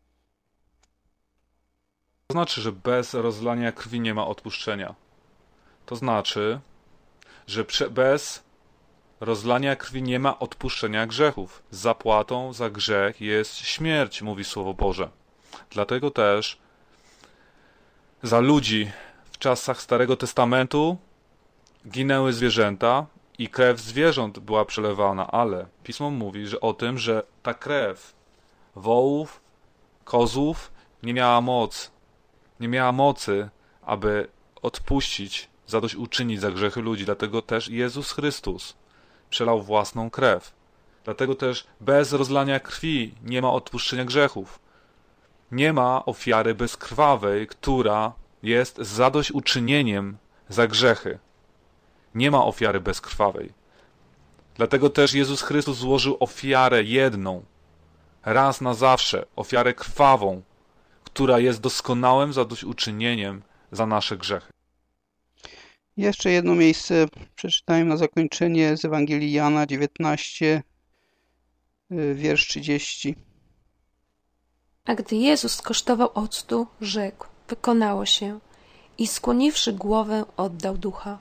To znaczy, że bez rozlania krwi nie ma odpuszczenia. To znaczy, że bez rozlania krwi nie ma odpuszczenia grzechów. Zapłatą za grzech jest śmierć, mówi Słowo Boże. Dlatego też za ludzi w czasach Starego Testamentu ginęły zwierzęta i krew zwierząt była przelewana, ale Pismo mówi o tym, że ta krew wołów, kozłów nie miała mocy, aby odpuścić, zadośćuczynić za grzechy ludzi. Dlatego też Jezus Chrystus przelał własną krew. Dlatego też bez rozlania krwi nie ma odpuszczenia grzechów. Nie ma ofiary bezkrwawej, która jest zadośćuczynieniem za grzechy. Nie ma ofiary bezkrwawej. Dlatego też Jezus Chrystus złożył ofiarę jedną, raz na zawsze, ofiarę krwawą, która jest doskonałym zadośćuczynieniem za nasze grzechy. Jeszcze jedno miejsce przeczytałem na zakończenie z Ewangelii Jana 19, wiersz 30. A gdy Jezus skosztował octu, rzekł: wykonało się, i skłoniwszy głowę, oddał ducha.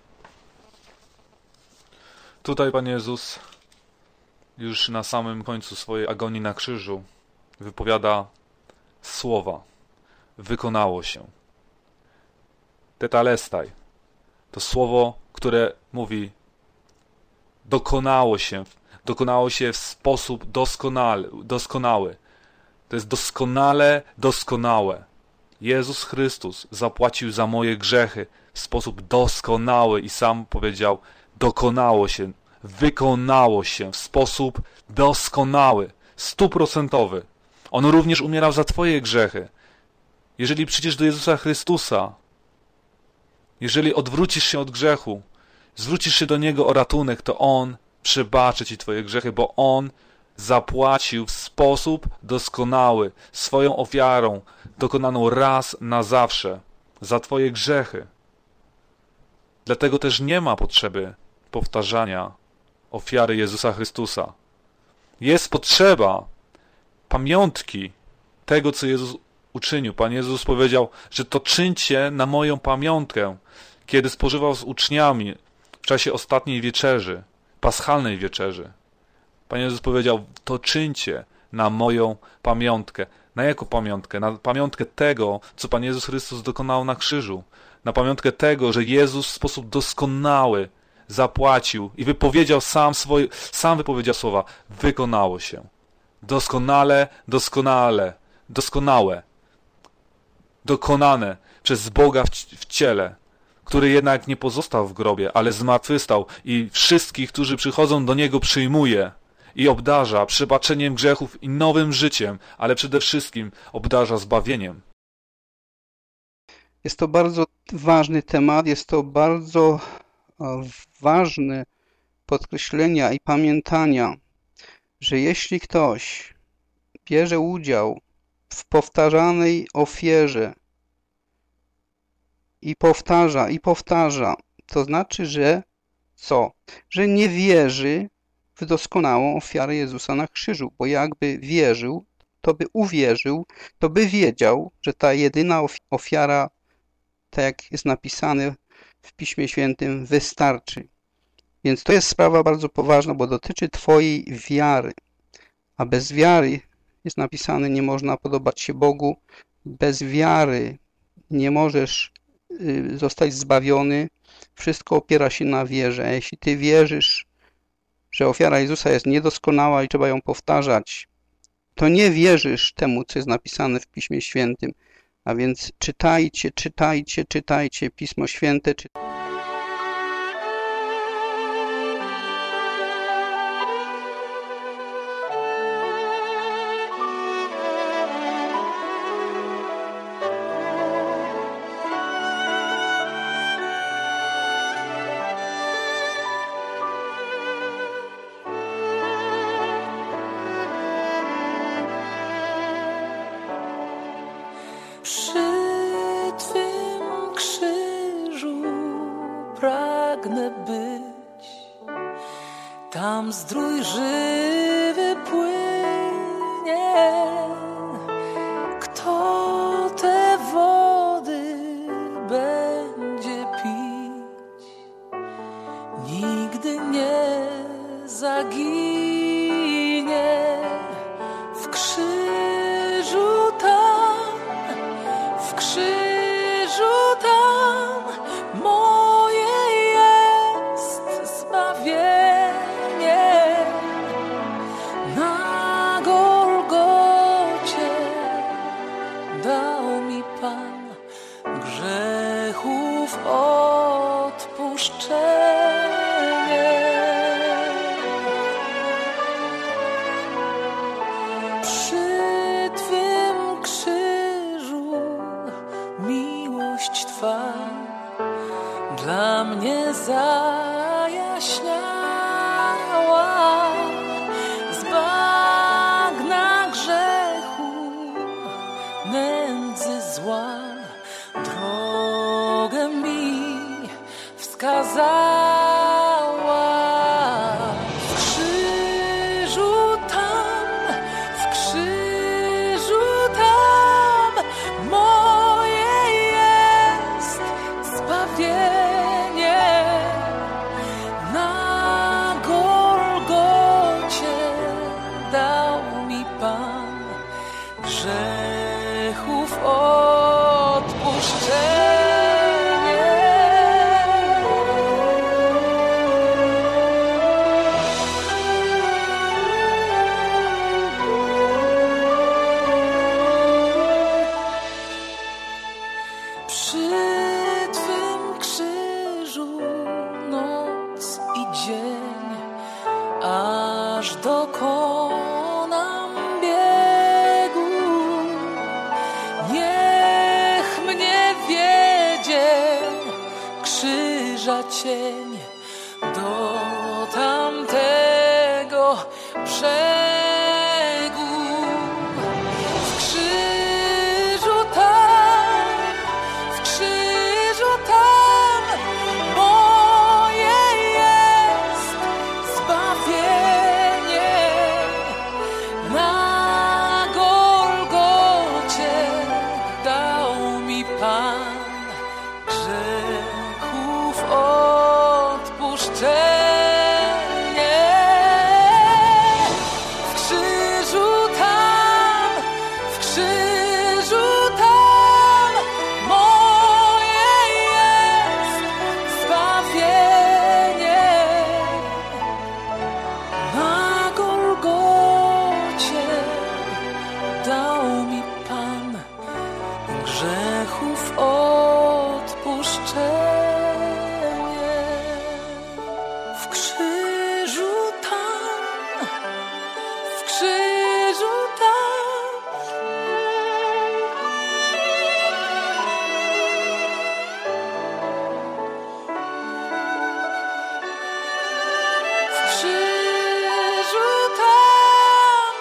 Tutaj Pan Jezus już na samym końcu swojej agonii na krzyżu wypowiada słowa: wykonało się. Tetelestai. To słowo, które mówi dokonało się w sposób doskonały. To jest doskonałe. Jezus Chrystus zapłacił za moje grzechy w sposób doskonały i sam powiedział, dokonało się, wykonało się w sposób doskonały, 100%. On również umierał za twoje grzechy. Jeżeli przyjdziesz do Jezusa Chrystusa, jeżeli odwrócisz się od grzechu, zwrócisz się do Niego o ratunek, to On przebaczy ci twoje grzechy, bo On zapłacił w sposób doskonały swoją ofiarą, dokonaną raz na zawsze, za twoje grzechy. Dlatego też nie ma potrzeby powtarzania ofiary Jezusa Chrystusa. Jest potrzeba pamiątki tego, co Jezus uczynił. Pan Jezus powiedział, że to czyńcie na moją pamiątkę, kiedy spożywał z uczniami w czasie ostatniej wieczerzy, paschalnej wieczerzy. Pan Jezus powiedział, to czyńcie na moją pamiątkę. Na jaką pamiątkę? Na pamiątkę tego, co Pan Jezus Chrystus dokonał na krzyżu. Na pamiątkę tego, że Jezus w sposób doskonały zapłacił i wypowiedział sam wypowiedział słowa, wykonało się. Doskonale, doskonale, doskonałe. Dokonane przez Boga w ciele, który jednak nie pozostał w grobie, ale zmartwychwstał i wszystkich, którzy przychodzą do Niego, przyjmuje i obdarza przebaczeniem grzechów i nowym życiem, ale przede wszystkim obdarza zbawieniem. Jest to bardzo ważny temat, jest to bardzo ważne podkreślenia i pamiętania, że jeśli ktoś bierze udział w powtarzanej ofierze i powtarza, to znaczy, że co? Że nie wierzy w doskonałą ofiarę Jezusa na krzyżu, bo jakby wierzył, to by uwierzył, to by wiedział, że ta jedyna ofiara, tak jak jest napisane w Piśmie Świętym, wystarczy. Więc to jest sprawa bardzo poważna, bo dotyczy twojej wiary. A bez wiary, jest napisane, nie można podobać się Bogu. Bez wiary nie możesz zostać zbawiony. Wszystko opiera się na wierze. A jeśli ty wierzysz, że ofiara Jezusa jest niedoskonała i trzeba ją powtarzać, to nie wierzysz temu, co jest napisane w Piśmie Świętym. A więc czytajcie Pismo Święte. Tam zdrój żywy płynie. Kto te wody będzie pić, nigdy nie zaginie. W krzyżu tam, w krzyżu tam moje jest zbawienie. Na Golgocie dał mi Pan grzechów odpuszczenie. aż dokonam biegu. Niech mnie wiedzie krzyża cień do tamtego brzegu. W krzyżu tam moje jest zbawienie. Na Golgocie dał mi Pan grzechów odpuszczenie. W krzyżu tam moje jest zbawienie. Na Golgocie dał mi Pan grzechów odpuszczenie. W krzyżu tam, w krzyżu tam. W krzyżu tam.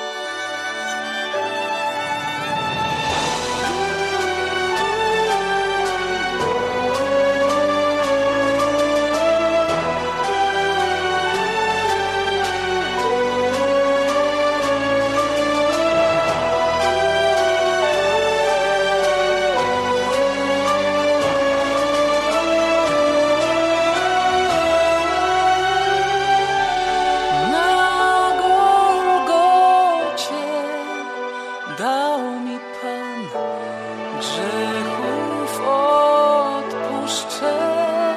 Na Golgocie dał mi Pan grzechów odpuszczenie.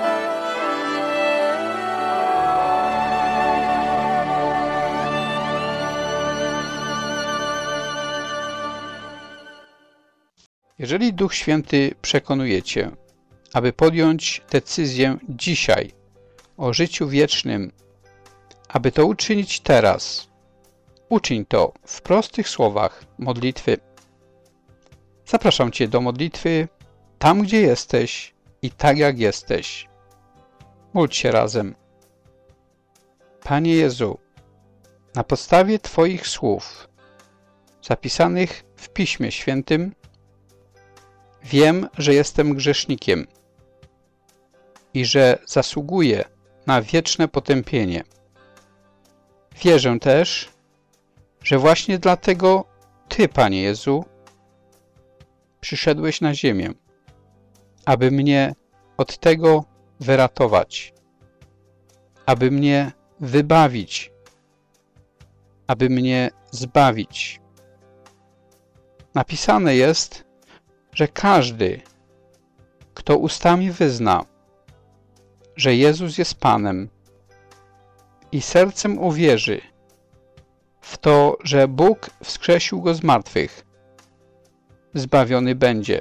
Jeżeli Duch Święty przekonuje Cię, aby podjąć decyzję dzisiaj o życiu wiecznym, aby to uczynić teraz, uczyń to w prostych słowach modlitwy. Zapraszam Cię do modlitwy tam, gdzie jesteś i tak, jak jesteś. Módl się razem. Panie Jezu, na podstawie Twoich słów zapisanych w Piśmie Świętym wiem, że jestem grzesznikiem i że zasługuję na wieczne potępienie. Wierzę też, że właśnie dlatego Ty, Panie Jezu, przyszedłeś na ziemię, aby mnie od tego wyratować, aby mnie wybawić, aby mnie zbawić. Napisane jest, że każdy, kto ustami wyzna, że Jezus jest Panem i sercem uwierzy w to, że Bóg wskrzesił Go z martwych, zbawiony będzie,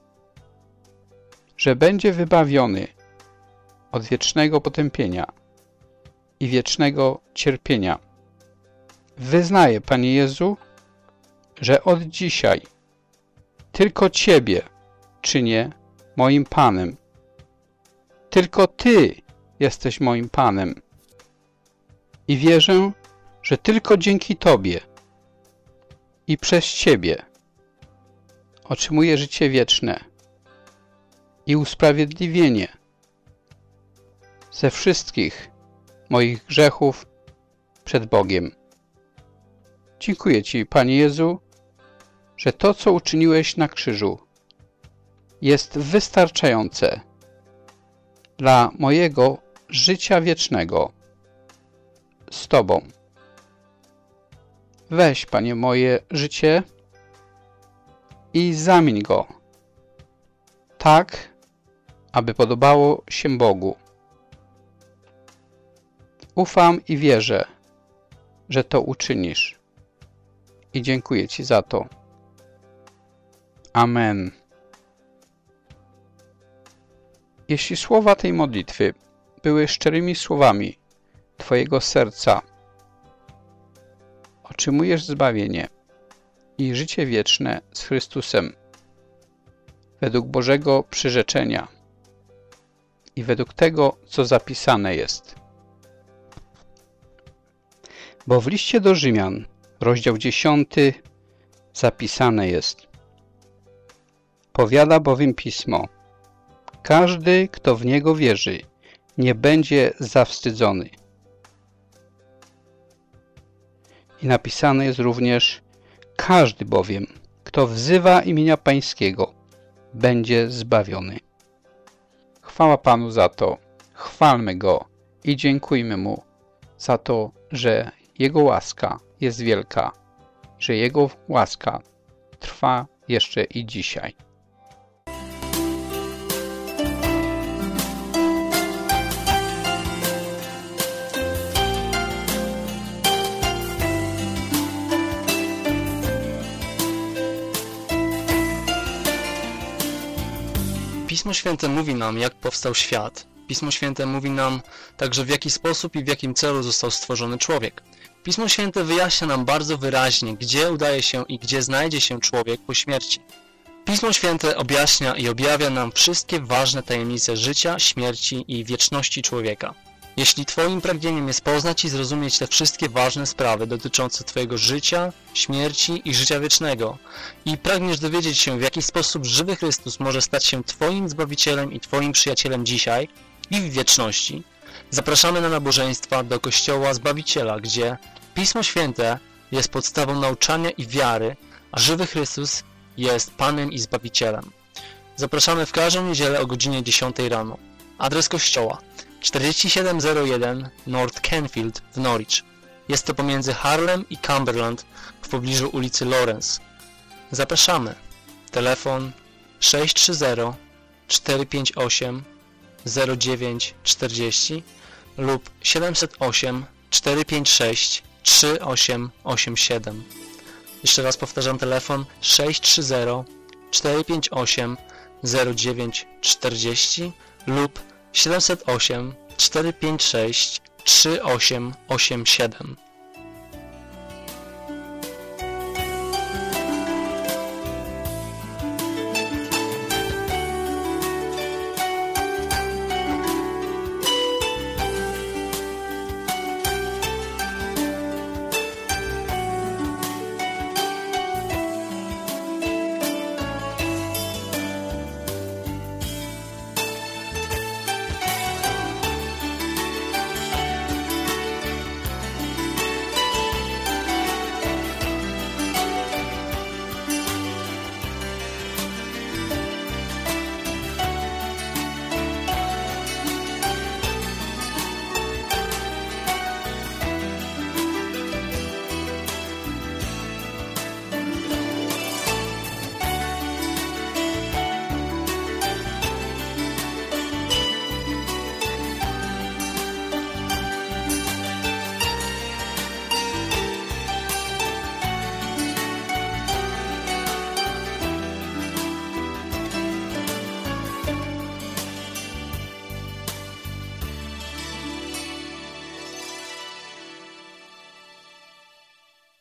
że będzie wybawiony od wiecznego potępienia i wiecznego cierpienia. Wyznaję, Panie Jezu, że od dzisiaj tylko Ciebie czynię moim Panem. Tylko Ty jesteś moim Panem. I wierzę, że tylko dzięki Tobie i przez Ciebie otrzymuję życie wieczne i usprawiedliwienie ze wszystkich moich grzechów przed Bogiem. Dziękuję Ci, Panie Jezu, że to, co uczyniłeś na krzyżu, jest wystarczające dla mojego życia wiecznego z Tobą. Weź, Panie, moje życie i zamień go tak, aby podobało się Bogu. Ufam i wierzę, że to uczynisz. I dziękuję Ci za to. Amen. Jeśli słowa tej modlitwy były szczerymi słowami Twojego serca otrzymujesz zbawienie i życie wieczne z Chrystusem według Bożego przyrzeczenia i według tego, co zapisane jest. Bo w liście do Rzymian, rozdział 10, zapisane jest: powiada bowiem Pismo: każdy, kto w Niego wierzy, nie będzie zawstydzony. I napisane jest również: każdy bowiem, kto wzywa imienia Pańskiego, będzie zbawiony. Chwała Panu za to, chwalmy Go i dziękujmy Mu za to, że Jego łaska jest wielka, że Jego łaska trwa jeszcze i dzisiaj. Pismo Święte mówi nam, jak powstał świat. Pismo Święte mówi nam także, w jaki sposób i w jakim celu został stworzony człowiek. Pismo Święte wyjaśnia nam bardzo wyraźnie, gdzie udaje się i gdzie znajdzie się człowiek po śmierci. Pismo Święte objaśnia i objawia nam wszystkie ważne tajemnice życia, śmierci i wieczności człowieka. Jeśli Twoim pragnieniem jest poznać i zrozumieć te wszystkie ważne sprawy dotyczące Twojego życia, śmierci i życia wiecznego i pragniesz dowiedzieć się, w jaki sposób żywy Chrystus może stać się Twoim Zbawicielem i Twoim przyjacielem dzisiaj i w wieczności, zapraszamy na nabożeństwa do Kościoła Zbawiciela, gdzie Pismo Święte jest podstawą nauczania i wiary, a żywy Chrystus jest Panem i Zbawicielem. Zapraszamy w każdą niedzielę o godzinie 10 rano. Adres kościoła: 4701 North Canfield w Norwich. Jest to pomiędzy Harlem i Cumberland w pobliżu ulicy Lawrence. Zapraszamy. Telefon 630 458 0940 lub 708 456 3887. Jeszcze raz powtarzam, telefon 630 458 0940 lub 708 456 3887.